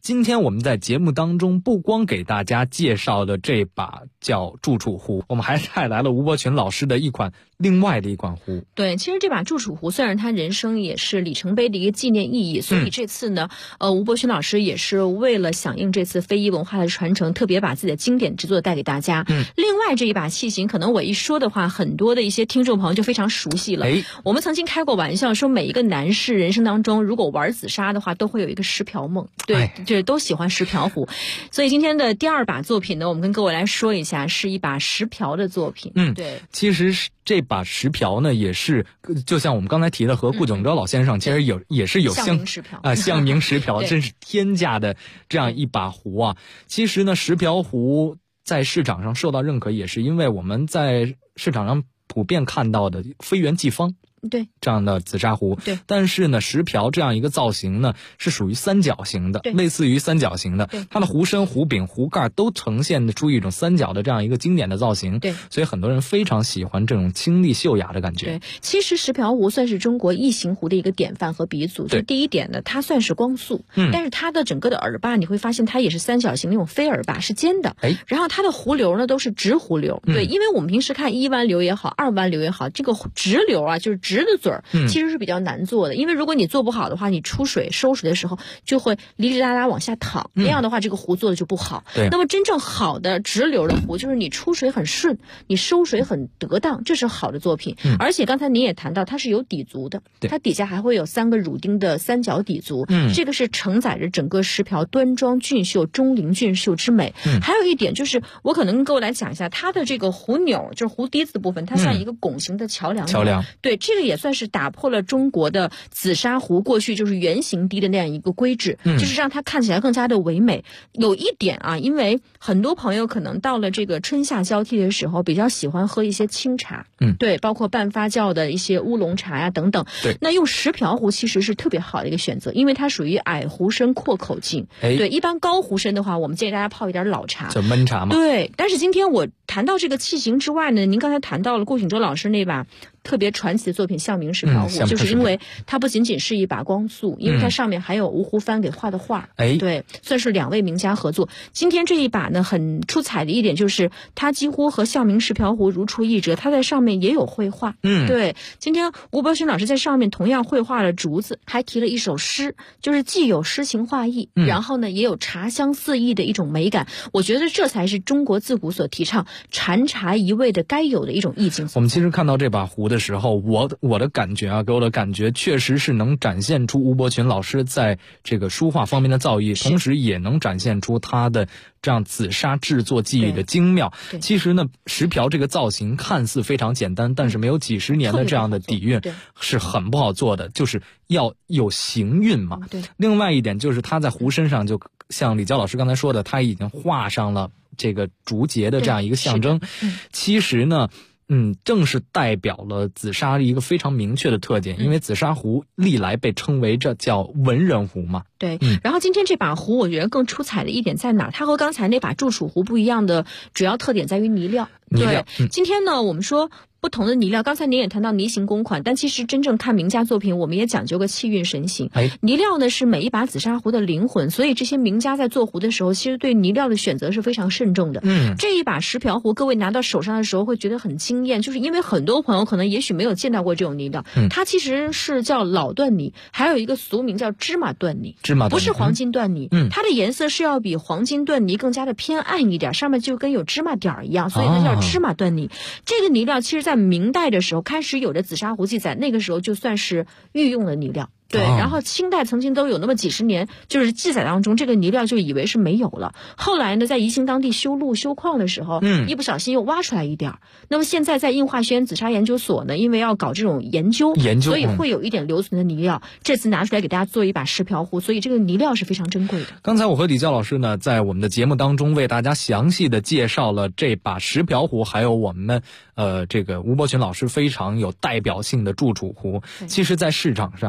今天我们在节目当中不光给大家介绍的这把叫祝楚壶，我们还带来了吴伯群老师的另外的一款壶。 对，其实这把祝楚壶虽然它人生也是里程碑的一个纪念意义，所以这次呢，吴伯群老师也是为了响应这次非遗文化的传承，特别把自己的经典之作带给大家。另外这一把器型，可能我一说的话，很多的一些听众朋友就非常熟悉了。我们曾经开过玩笑说，每一个男士人生当中，如果玩紫砂的话，都会有一个石瓢梦。对，就是都喜欢石瓢壶。所以今天的第二把作品呢，我们跟各位来说一下，是一把石瓢的作品。对， 其实这把石瓢呢，也是就像我们刚才提的，和顾炯哲老先生其实也是有象名石瓢象名石瓢真是天价的这样一把壶啊。其实呢，石瓢壶在市场上受到认可，也是因为我们在市场上普遍看到的飞圆济方对这样的紫砂壶， 对， 但是呢，石瓢这样一个造型呢，是属于三角形的，类似于三角形的，它的壶身、壶柄、壶盖都呈现出一种三角的这样一个经典的造型， 对， 所以很多人非常喜欢这种清丽秀雅的感觉。 对，其实石瓢壶算是中国异形壶的一个典范和鼻祖。就第一点呢，它算是光速，但是它的整个的耳把你会发现它也是三角形那种飞耳把，是尖的，然后它的壶流呢都是直壶流，对，因为我们平时看1弯流也好，2弯流也好，这个直流啊，就是直的嘴儿，其实是比较难做的，因为如果你做不好的话，你出水收水的时候就会哩哩啦啦往下淌，那样的话这个壶做的就不好。那么真正好的直流的壶，就是你出水很顺，你收水很得当，这是好的作品。而且刚才您也谈到它是有底足的，它底下还会有3个乳钉的三角底足，这个是承载着整个石瓢端庄俊秀、钟灵俊秀之美。还有一点就是，我可能跟各位来讲一下它的这个壶钮，就是壶底子的部分，它像一个拱形的桥梁。对，这个也算是打破了中国的紫砂壶过去就是圆形滴的那样一个规制，就是让它看起来更加的唯美。有一点啊，因为很多朋友可能到了这个春夏交替的时候，比较喜欢喝一些清茶，对，包括半发酵的一些乌龙茶呀等等。对，那用石瓢壶其实是特别好的一个选择，因为它属于矮壶身阔口径。对，一般高壶身的话，我们建议大家泡一点老茶， 就焖茶嘛。 对，但是今天我谈到这个器型之外呢，您刚才谈到了顾炯哲老师那把特别传奇的作品象名石瓢壶，就是因为它不仅仅是一把光速，因为它上面还有吴湖帆给画的画，对，算是2位名家合作。今天这一把呢，很出彩的一点就是它几乎和象名石瓢壶如出一辙，它在上面也有绘画，对。今天吴伯群老师在上面同样绘画了竹子，还提了一首诗，就是既有诗情画意，然后呢也有茶香四溢的一种美感。我觉得这才是中国自古所提倡禅茶一味的该有的一种意境。 我们其实看到这把壶的时候，我的感觉啊，给我的感觉确实是能展现出吴伯群老师在这个书画方面的造诣，同时也能展现出他的这样紫砂制作技艺的精妙。其实呢，石瓢这个造型看似非常简单，但是没有几十年的这样的底蕴是很不好做的，就是要有行韵嘛。另外一点就是他在壶身上，就像李娇老师刚才说的，他已经画上了这个竹节的这样一个象征。其实呢，正是代表了紫砂一个非常明确的特点，因为紫砂壶历来被称为这叫文人壶嘛。 对，然后今天这把壶我觉得更出彩的一点在哪？它和刚才那把祝楚壶不一样的主要特点在于泥料。对，今天呢我们说不同的泥料，刚才您也谈到泥形公款，但其实真正看名家作品，我们也讲究个气韵神形。泥料呢是每一把紫砂壶的灵魂，所以这些名家在做壶的时候，其实对泥料的选择是非常慎重的。这一把石瓢壶，各位拿到手上的时候会觉得很惊艳，就是因为很多朋友可能也许没有见到过这种泥料，它其实是叫老缎泥，还有一个俗名叫芝麻缎泥，不是黄金缎泥。它的颜色是要比黄金缎泥更加的偏暗一点，上面就跟有芝麻点儿一样，所以它叫芝麻缎泥。这个泥料其实在明代的时候开始有的紫砂壶记载，那个时候就算是御用的泥料。对，然后清代曾经都有那么几十年，就是记载当中这个泥料就以为是没有了。后来呢，在宜兴当地修路修矿的时候，一不小心又挖出来一点。那么现在在应化学院紫砂研究所呢，因为要搞这种研究，所以会有一点留存的泥料。这次拿出来给大家做一把石瓢壶，所以这个泥料是非常珍贵的。 刚才我和李娇老师呢，在我们的节目当中为大家详细的介绍了这把石瓢壶，还有我们这个吴伯群老师非常有代表性的祝楚壶。其实在市场上，吴伯群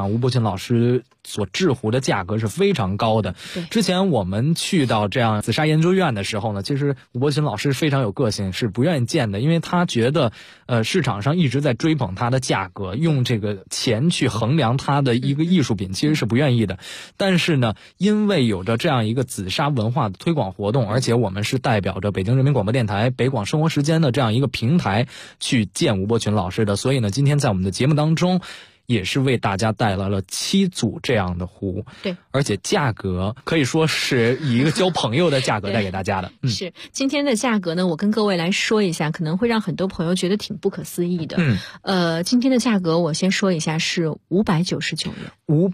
老师所制壶的价格是非常高的。之前我们去到这样紫砂研究院的时候呢，其实吴伯群老师非常有个性，是不愿意见的，因为他觉得市场上一直在追捧它的价格，用这个钱去衡量它的一个艺术品，其实是不愿意的。但是呢，因为有着这样一个紫砂文化的推广活动，而且我们是代表着北京人民广播电台北广生活时间的这样一个平台去见吴伯群老师的，所以呢，今天在我们的节目当中也是为大家带来了7组这样的壶， 对， 而且价格可以说是以一个交朋友的价格带给大家的。 是今天的价格呢，我跟各位来说一下，可能会让很多朋友觉得挺不可思议的。今天的价格我先说一下是599元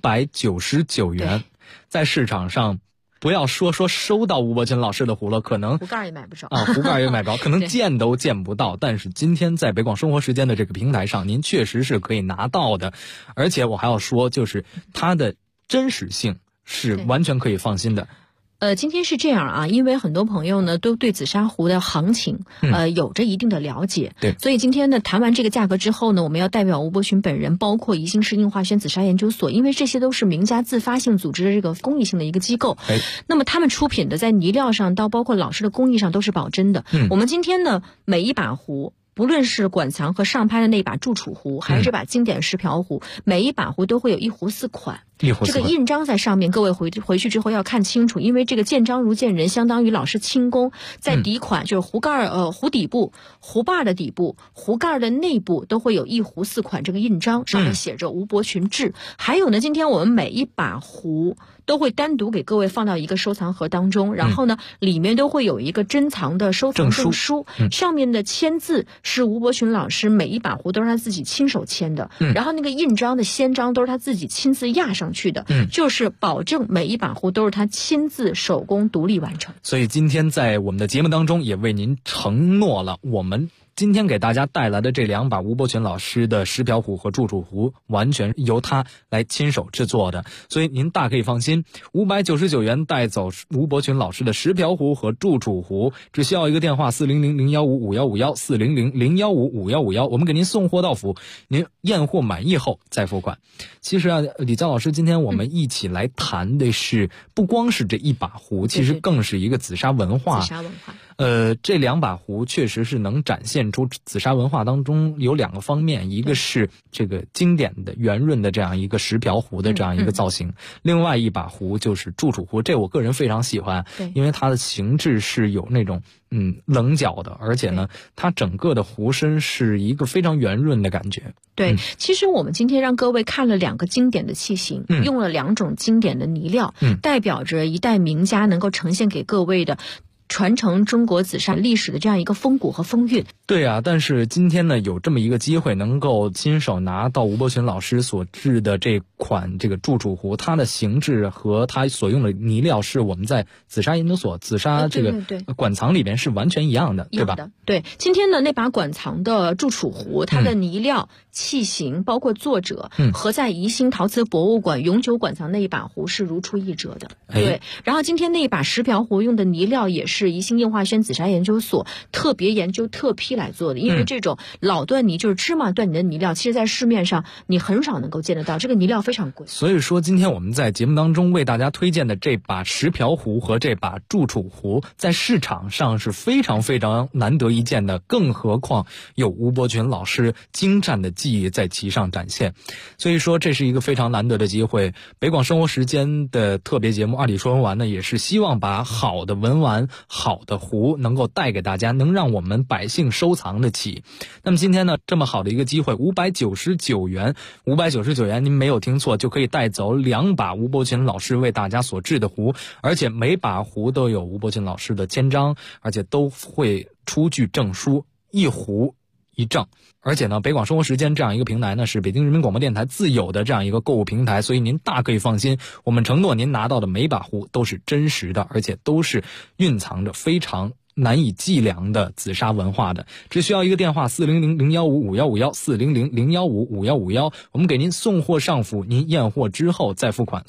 ，599元，在市场上。不要说收到吴伯群老师的壶了，可能壶盖也买不着啊，壶盖也买不着，可能见都见不到。但是今天在北广生活时间的这个平台上，您确实是可以拿到的。而且我还要说，就是它的真实性是完全可以放心的。 今天是这样啊，因为很多朋友呢都对紫砂壶的行情有着一定的了解， 对， 所以今天呢谈完这个价格之后呢，我们要代表吴伯群本人，包括宜兴市应化轩紫砂研究所，因为这些都是名家自发性组织的这个公益性的一个机构，那么他们出品的在泥料上到包括老师的工艺上都是保真的。我们今天呢每一把壶，不论是馆藏和上拍的那把祝楚壶，还是这把经典石瓢壶，每一把壶都会有1壶4款。这个印章在上面，各位回去之后要看清楚，因为这个见章如见人，相当于老师亲工。在底款就是壶盖壶底部、壶把的底部、壶盖的内部都会有1壶4款这个印章，上面写着吴伯群志。还有呢，今天我们每一把壶都会单独给各位放到一个收藏盒当中，然后呢，里面都会有一个珍藏的收藏证书，上面的签字是吴伯群老师每一把壶都是他自己亲手签的，然后那个印章的先章都是他自己亲自压上去的，就是保证每一把壶都是他亲自手工独立完成。 所以今天在我们的节目当中也为您承诺了，我们今天给大家带来的这2把吴伯群老师的石瓢壶和祝楚壶，完全由他来亲手制作的，所以您大可以放心，599元带走吴伯群老师的石瓢壶和祝楚壶，只需要一个电话400-015-5151 400-015-5151，我们给您送货到府，您验货满意后再付款。其实啊，李佳老师，今天我们一起来谈的是不光是这一把壶，其实更是一个紫砂文化。 紫砂文化。 这2把壶确实是能展现出紫砂文化当中有2个方面，一个是这个经典的圆润的这样一个石瓢壶的这样一个造型，另外一把壶就是祝楚壶，这我个人非常喜欢，因为它的形制是有那种棱角的，而且呢，它整个的壶身是一个非常圆润的感觉。 对，其实我们今天让各位看了2个经典的器型，用了2种经典的泥料，代表着一代名家能够呈现给各位的传承中国紫砂历史的这样一个风骨和风韵。 对啊，但是今天呢，有这么一个机会，能够亲手拿到吴伯群老师所制的这款这个祝楚壶，它的形制和它所用的泥料是我们在紫砂研究所紫砂这个馆藏里边是完全一样的，对吧？ 对，今天的那把馆藏的祝楚壶，它的泥料、器型，包括作者，和在宜兴陶瓷博物馆永久馆藏那一把壶是如出一辙的。对，然后今天那一把石瓢壶用的泥料也是宜兴应化轩紫砂研究所特别研究特批来做的，因为这种老椴泥就是芝麻椴泥的泥料，其实在市面上你很少能够见得到，这个泥料非常贵。 所以说今天我们在节目当中为大家推荐的这把石瓢壶和这把祝楚壶，在市场上是非常非常难得一见的，更何况有吴伯群老师精湛的技艺在其上展现，所以说这是一个非常难得的机会。北广生活时间的特别节目二里说文玩呢，也是希望把好的文玩、好的壶能够带给大家，能让我们百姓收藏得起。那么今天呢，这么好的一个机会，599元，599元，您没有听错，就可以带走2把吴伯群老师为大家所制的壶，而且每把壶都有吴伯群老师的签章，而且都会出具证书，1壶1证。而且呢，北广生活时间这样一个平台呢，是北京人民广播电台自有的这样一个购物平台，所以您大可以放心，我们承诺您拿到的每把壶都是真实的，而且都是蕴藏着非常难以计量的紫砂文化的。只需要一个电话400-015-5151 400-015-5151，我们给您送货上府，您验货之后再付款，所以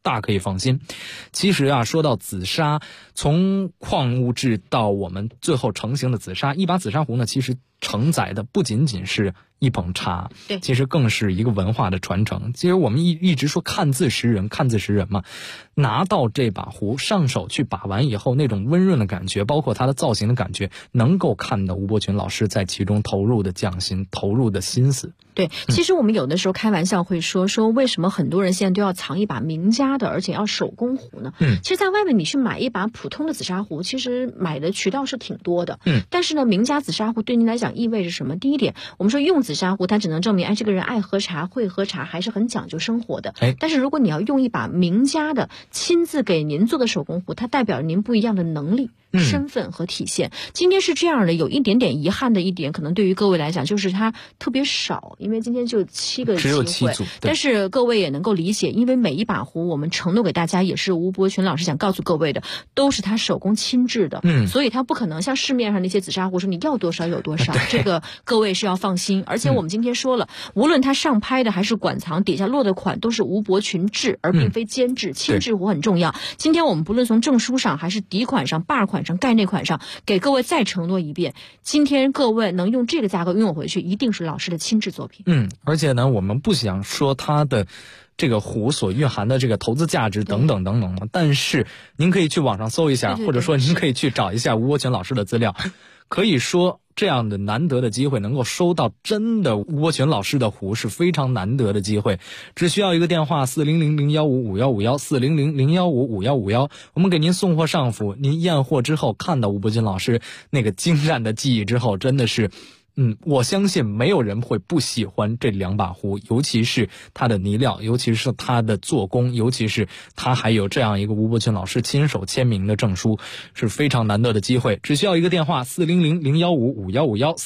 大可以放心。其实啊，说到紫砂，从矿物质到我们最后成型的紫砂，一把紫砂壶呢，其实承载的不仅仅是一捧茶， 对， 其实更是一个文化的传承。其实我们一直说看字识人，看字识人嘛。拿到这把壶上手去把玩以后，那种温润的感觉，包括它的造型的感觉，能够看到吴伯群老师在其中投入的匠心，投入的心思。 对，其实我们有的时候开玩笑会说为什么很多人现在都要藏一把名家的，而且要手工壶呢？其实在外面你去买一把普通的紫砂壶，其实买的渠道是挺多的。但是呢，名家紫砂壶对您来讲意味着什么？第一点，我们说用紫砂壶，它只能证明这个人爱喝茶，会喝茶，还是很讲究生活的。但是如果你要用一把名家的亲自给您做的手工壶，它代表您不一样的能力、身份和体现。今天是这样的，有一点点遗憾的一点，可能对于各位来讲就是它特别少，因为今天就7个机会， 只有7组。 但是各位也能够理解，因为每一把壶我们承诺给大家，也是吴伯群老师想告诉各位的，都是他手工亲制的。所以他不可能像市面上那些紫砂壶说你要多少有多少，这个各位是要放心。而且我们今天说了，无论他上拍的还是馆藏底下落的款，都是吴伯群制，而并非监制。亲制壶很重要。今天我们不论从证书上还是底款上、把款上、概内款上，给各位再承诺一遍，今天各位能用这个价格拥有回去，一定是老师的亲制作品。 而且呢，我们不想说它的这个壶所蕴含的这个投资价值等等等等，但是您可以去网上搜一下，或者说您可以去找一下吴伯群老师的资料。可以说这样的难得的机会能够收到真的吴伯群老师的壶是非常难得的机会，只需要一个电话400-015-5151 400-015-5151，我们给您送货上府，您验货之后看到吴伯群老师那个精湛的技艺之后，真的是我相信没有人会不喜欢这2把壶，尤其是它的泥料，尤其是它的做工，尤其是它还有这样一个吴伯群老师亲手签名的证书，是非常难得的机会。只需要一个电话400-015-5151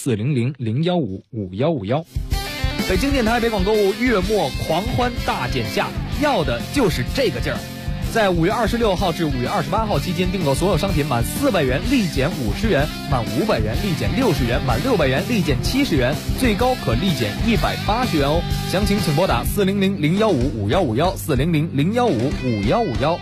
400-015-5151。北京电台北广购物月末狂欢大减价，要的就是这个劲儿。在5月26号至5月28号期间订购所有商品满400元立减50元，满500元立减60元，满600元立减70元，最高可立减180元哦。详情请拨打400-015-5151 400-015-5151。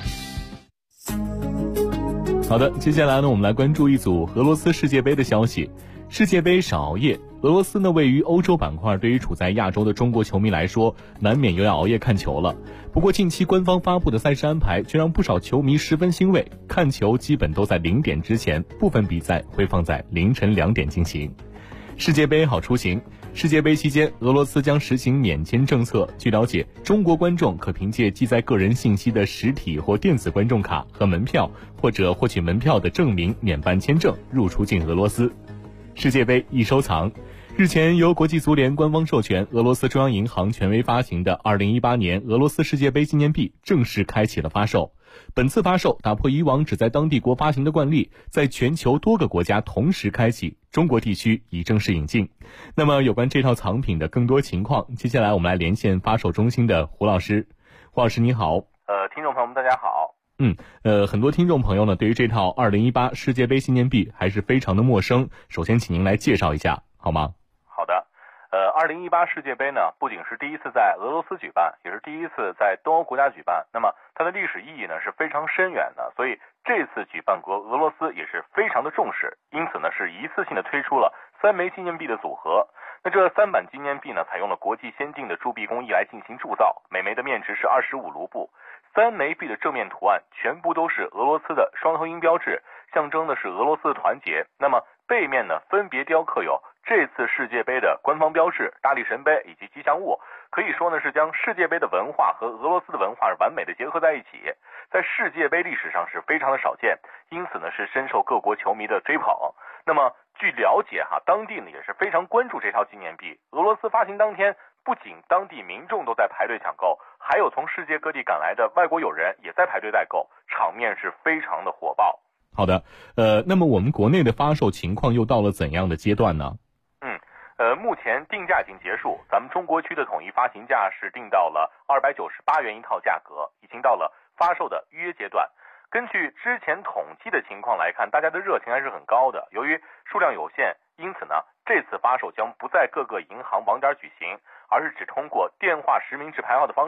好的，接下来呢，我们来关注一组俄罗斯世界杯的消息。世界杯少熬夜，俄罗斯呢位于欧洲板块，对于处在亚洲的中国球迷来说，难免又要熬夜看球了。不过近期官方发布的赛事安排却让不少球迷十分欣慰，看球基本都在0点之前，部分比赛会放在凌晨2点进行。世界杯好出行，世界杯期间，俄罗斯将实行免签政策。据了解，中国观众可凭借记载个人信息的实体或电子观众卡和门票，或者获取门票的证明免办签证入出境俄罗斯。世界杯易收藏，日前由国际足联官方授权，俄罗斯中央银行权威发行的2018年俄罗斯世界杯纪念币正式开启了发售。本次发售打破以往只在当地国发行的惯例，在全球多个国家同时开启，中国地区已正式引进。那么有关这套藏品的更多情况，接下来我们来连线发售中心的胡老师。胡老师你好。 听众朋友们大家好。 很多听众朋友呢，对于这套2018世界杯纪念币还是非常的陌生。首先，请您来介绍一下，好吗？ 好的。2018世界杯呢，不仅是第一次在俄罗斯举办，也是第一次在东欧国家举办。那么它的历史意义呢是非常深远的，所以这次举办国俄罗斯也是非常的重视，因此呢是一次性的推出了3枚纪念币的组合。那这3版纪念币呢，采用了国际先进的铸币工艺来进行铸造，每枚的面值是25卢布。3枚币的正面图案全部都是俄罗斯的双头鹰标志，象征的是俄罗斯的团结。那么背面呢，分别雕刻有这次世界杯的官方标志、大力神杯以及吉祥物，可以说呢是将世界杯的文化和俄罗斯的文化完美的结合在一起，在世界杯历史上是非常的少见，因此呢是深受各国球迷的追捧。那么据了解当地呢也是非常关注这套纪念币。俄罗斯发行当天，不仅当地民众都在排队抢购，还有从世界各地赶来的外国友人也在排队代购，场面是非常的火爆。 好的，那么我们国内的发售情况又到了怎样的阶段呢？ 目前定价已经结束，咱们中国区的统一发行价是定到了298元一套价格，已经到了发售的预约阶段。根据之前统计的情况来看，大家的热情还是很高的。由于数量有限，因此呢，这次发售将不在各个银行网点举行，而是只通过电话实名制排号的方式，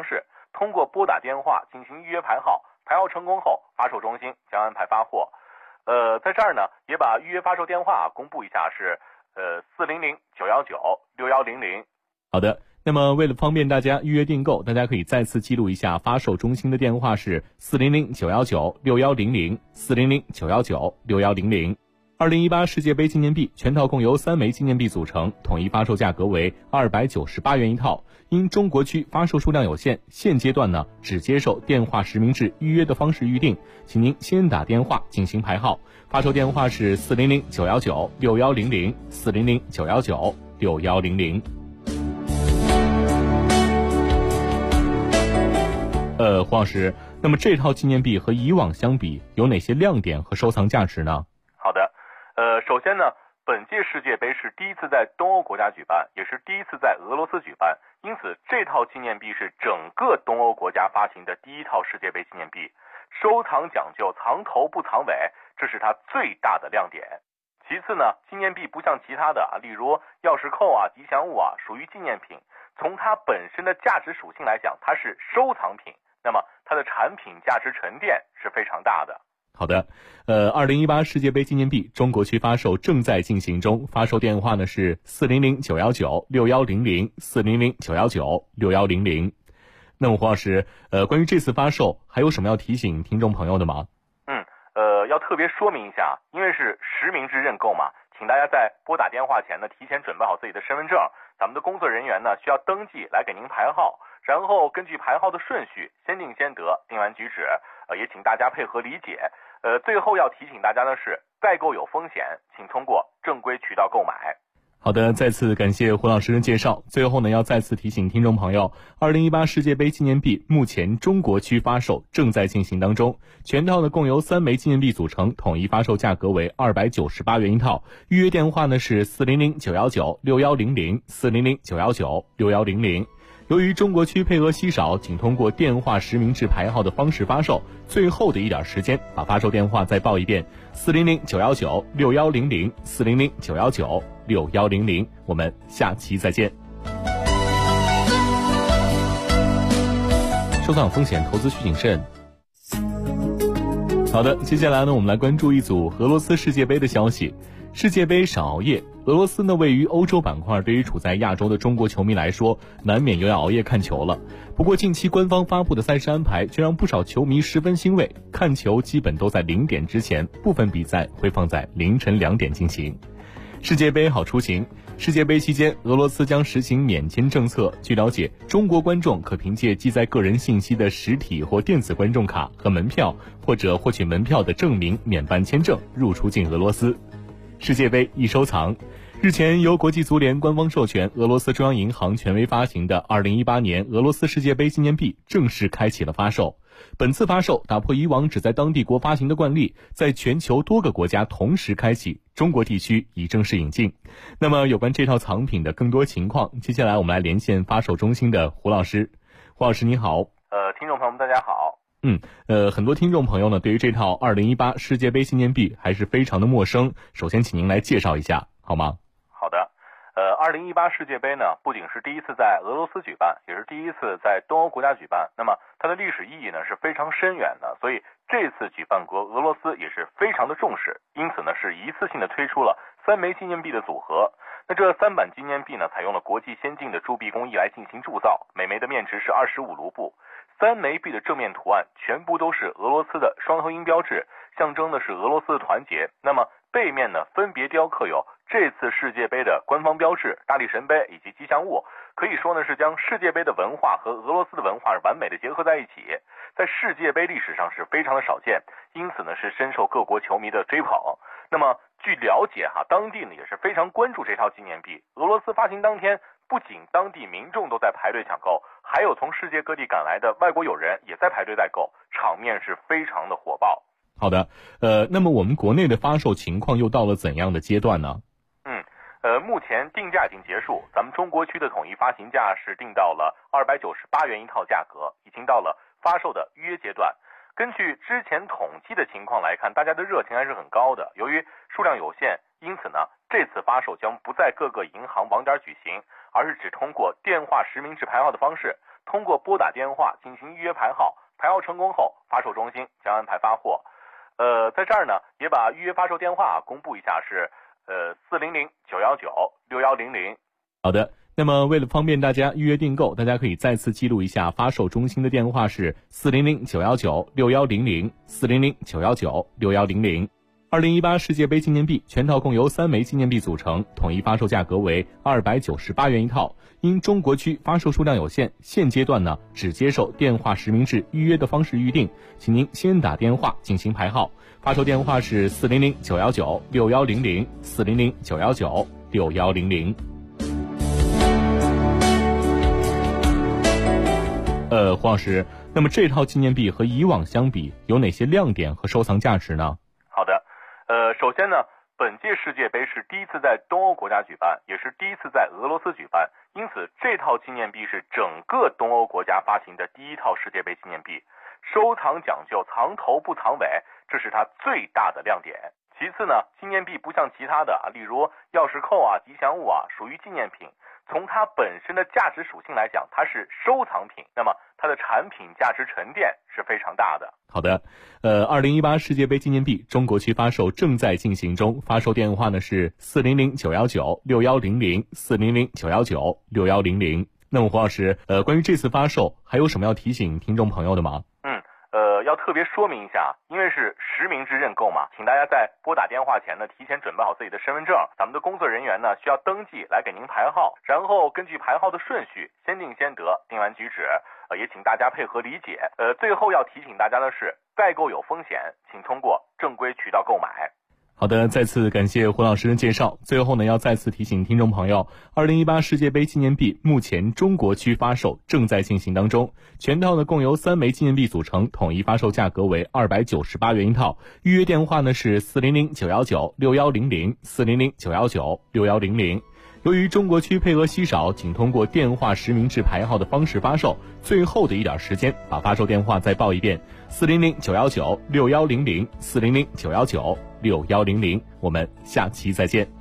通过拨打电话进行预约排号，排号成功后，发售中心将安排发货。在这儿呢，也把预约发售电话公布一下，是400-919-6100。 好的，那么为了方便大家预约订购，大家可以再次记录一下发售中心的电话是400-919-6100 400-919-6100。2018世界杯纪念币全套共由3枚纪念币组成，统一发售价格为298元一套。因中国区发售数量有限，现阶段呢只接受电话实名制预约的方式预定，请您先打电话进行排号。发售电话是400-919-6100 400-919-6100。胡老师，那么这套纪念币和以往相比有哪些亮点和收藏价值呢？ 好的，首先呢，本届世界杯是第一次在东欧国家举办，也是第一次在俄罗斯举办，因此这套纪念币是整个东欧国家发行的第一套世界杯纪念币，收藏讲究藏头不藏尾，这是它最大的亮点。其次呢，纪念币不像其他的例如钥匙扣吉祥物属于纪念品，从它本身的价值属性来讲，它是收藏品，那么它的产品价值沉淀是非常大的。 好的，2018世界杯纪念币中国区发售正在进行中，发售电话呢是400-919-6100 400-919-6100。那么胡老师，关于这次发售还有什么要提醒听众朋友的吗？ 要特别说明一下，因为是实名制认购嘛，请大家在拨打电话前呢，提前准备好自己的身份证，咱们的工作人员呢需要登记来给您排号，然后根据排号的顺序先定先得，定完举止，也请大家配合理解。最后要提醒大家的是，代购有风险，请通过正规渠道购买。 好的，再次感谢胡老师的介绍。最后呢，要再次提醒听众朋友，2018世界杯纪念币目前中国区发售正在进行当中，全套呢共由3枚纪念币组成，统一发售价格为298元一套。预约电话呢是400-919-6100 400-919-6100。由于中国区配额稀少，仅通过电话实名制排号的方式发售，最后的一点时间，把发售电话再报一遍：400-919-6100 400-919-6100。我们下期再见。收藏风险，投资需谨慎。好的，接下来呢，我们来关注一组俄罗斯世界杯的消息。世界杯少熬夜，俄罗斯呢位于欧洲板块，对于处在亚洲的中国球迷来说，难免又要熬夜看球了。不过近期官方发布的赛事安排却让不少球迷十分欣慰，看球基本都在0点之前，部分比赛会放在凌晨2点进行。世界杯好出行。世界杯期间，俄罗斯将实行免签政策。据了解，中国观众可凭借记载个人信息的实体或电子观众卡和门票，或者获取门票的证明免办签证，入出境俄罗斯。世界杯易收藏。日前，由国际足联官方授权，俄罗斯中央银行权威发行的2018年俄罗斯世界杯纪念币正式开启了发售。本次发售打破以往只在当地国发行的惯例，在全球多个国家同时开启，中国地区已正式引进。那么有关这套藏品的更多情况，接下来我们来连线发售中心的胡老师。胡老师你好。 听众朋友们大家好。 很多听众朋友呢对于这套2018世界杯纪念币还是非常的陌生，首先请您来介绍一下好吗？ 好的。2018世界杯呢，不仅是第一次在俄罗斯举办，也是第一次在东欧国家举办。那么它的历史意义呢是非常深远的，所以这次举办国俄罗斯也是非常的重视，因此呢是一次性的推出了3枚纪念币的组合。那这3版纪念币呢，采用了国际先进的铸币工艺来进行铸造，每枚的面值是25卢布。3枚币的正面图案全部都是俄罗斯的双头鹰标志，象征的是俄罗斯的团结。那么背面呢，分别雕刻有这次世界杯的官方标志、大力神杯以及吉祥物，可以说呢是将世界杯的文化和俄罗斯的文化完美的结合在一起，在世界杯历史上是非常的少见，因此呢是深受各国球迷的追捧。那么据了解当地呢也是非常关注这套纪念币。俄罗斯发行当天，不仅当地民众都在排队抢购，还有从世界各地赶来的外国友人也在排队代购，场面是非常的火爆。 好的，那么我们国内的发售情况又到了怎样的阶段呢？ 目前定价已经结束，咱们中国区的统一发行价是定到了298元一套价格，已经到了发售的预约阶段。根据之前统计的情况来看，大家的热情还是很高的。由于数量有限，因此呢，这次发售将不在各个银行网点举行，而是只通过电话实名制排号的方式。 通过拨打电话进行预约排号，排号成功后，发售中心将安排发货。在这儿呢，也把预约发售电话公布一下，是400-919-6100。 好的，那么为了方便大家预约订购，大家可以再次记录一下发售中心的电话是400-919-6100 400-919-6100。2018世界杯纪念币全套共由3枚纪念币组成，统一发售价格为298元一套。因中国区发售数量有限，现阶段呢只接受电话实名制预约的方式预定，请您先打电话进行排号。发售电话是400-919-6100 400-919-6100。黄老师，那么这套纪念币和以往相比，有哪些亮点和收藏价值呢？ 好的，首先呢，本届世界杯是第一次在东欧国家举办，也是第一次在俄罗斯举办，因此这套纪念币是整个东欧国家发行的第一套世界杯纪念币。收藏讲究藏头不藏尾，这是它最大的亮点。其次呢，纪念币不像其他的例如钥匙扣吉祥物属于纪念品，从它本身的价值属性来讲，它是收藏品，那么它的产品价值沉淀是非常大的。 好的，2018世界杯纪念币中国区发售正在进行中，发售电话呢是400-919-6100 400-919-6100。那么黄老师，关于这次发售还有什么要提醒听众朋友的吗？ 要特别说明一下，因为是实名制认购嘛，请大家在拨打电话前呢，提前准备好自己的身份证，咱们的工作人员呢需要登记来给您排号，然后根据排号的顺序，先定先得，定完举止，也请大家配合理解。最后要提醒大家的是，代购有风险，请通过正规渠道购买。 好的，再次感谢胡老师的介绍。最后呢，要再次提醒听众朋友，2018世界杯纪念币目前中国区发售正在进行当中，全套呢共由3枚纪念币组成，统一发售价格为298元一套。预约电话呢是400-919-6100 400-919-6100。由于中国区配额稀少，仅通过电话实名制排号的方式发售，最后的一点时间，把发售电话再报一遍：400-919-6100 400-919-6100。我们下期再见。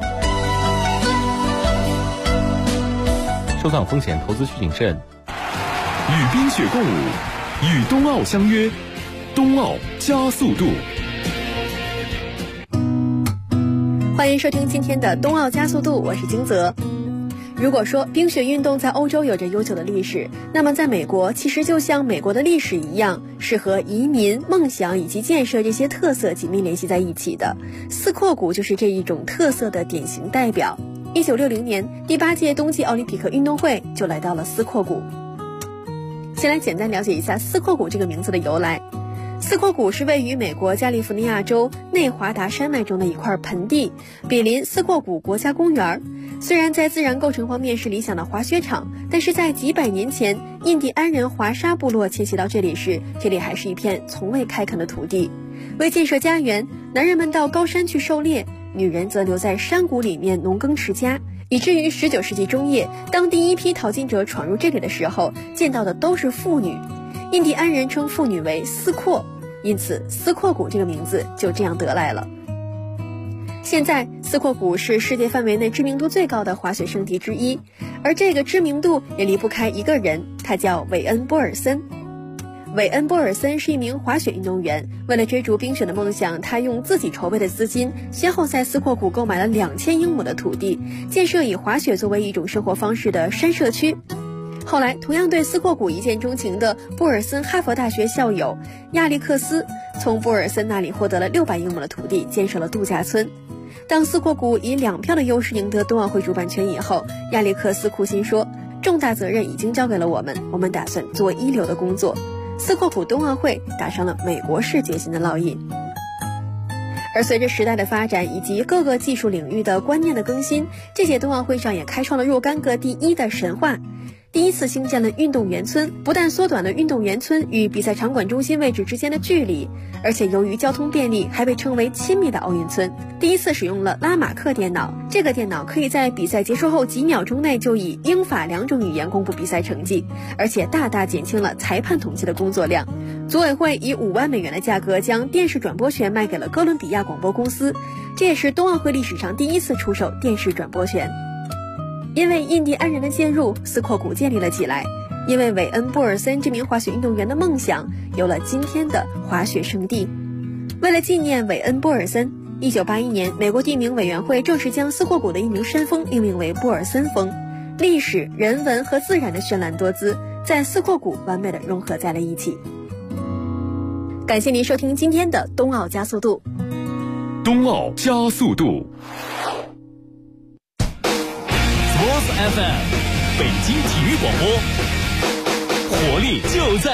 收藏风险，投资需谨慎。 与冰雪共舞，与冬奥相约，冬奥加速度。 欢迎收听今天的冬奥加速度，我是金泽。如果说冰雪运动在欧洲有着悠久的历史，那么在美国其实就像美国的历史一样，是和移民、梦想以及建设这些特色紧密联系在一起的。斯阔谷就是这一种特色的典型代表。1960年第8届冬季奥林匹克运动会就来到了斯阔谷。先来简单了解一下斯阔谷这个名字的由来。斯阔谷是位于美国加利福尼亚州内华达山脉中的一块盆地，比邻斯阔谷国家公园。虽然在自然构成方面是理想的滑雪场，但是在几百年前印第安人华沙部落迁徙到这里时，这里还是一片从未开垦的土地。为建设家园，男人们到高山去狩猎，女人则留在山谷里面农耕持家，以至于19世纪中叶，当第一批淘金者闯入这里的时候，见到的都是妇女。印第安人称妇女为斯阔，因此斯阔谷这个名字就这样得来了。现在斯阔谷是世界范围内知名度最高的滑雪胜地之一，而这个知名度也离不开一个人，他叫韦恩·波尔森。韦恩·波尔森是一名滑雪运动员，为了追逐冰雪的梦想，他用自己筹备的资金，先后在斯阔谷购买了2000英亩的土地，建设以滑雪作为一种生活方式的山社区。后来同样对斯阔谷一见钟情的布尔森哈佛大学校友亚历克斯从布尔森那里获得了600英亩的土地，建设了度假村。当斯阔谷以2票的优势赢得冬奥会主办权以后，亚历克斯苦心说，重大责任已经交给了我们打算做一流的工作。斯阔谷冬奥会打上了美国式决心的烙印。而随着时代的发展以及各个技术领域的观念的更新，这届冬奥会上也开创了若干个第一的神话。第一次兴建了运动员村，不但缩短了运动员村与比赛场馆中心位置之间的距离，而且由于交通便利，还被称为亲密的奥运村。第一次使用了拉马克电脑，这个电脑可以在比赛结束后几秒钟内就以英法2种语言公布比赛成绩，而且大大减轻了裁判统计的工作量。组委会以$5万的价格将电视转播权卖给了哥伦比亚广播公司，这也是冬奥会历史上第一次出售电视转播权。因为印第安人的介入，斯阔谷建立了起来。 因为韦恩·布尔森这名滑雪运动员的梦想有了今天的滑雪圣地。为了纪念韦恩·布尔森，1981年，美国地名委员会正式将斯霍谷的一名山峰命名为布尔森峰。历史、人文和自然的绚烂多姿在斯霍谷完美的融合在了一起。感谢您收听今天的冬奥加速度。 冬奥加速度。 Sports FM 北京体育广播，活力就在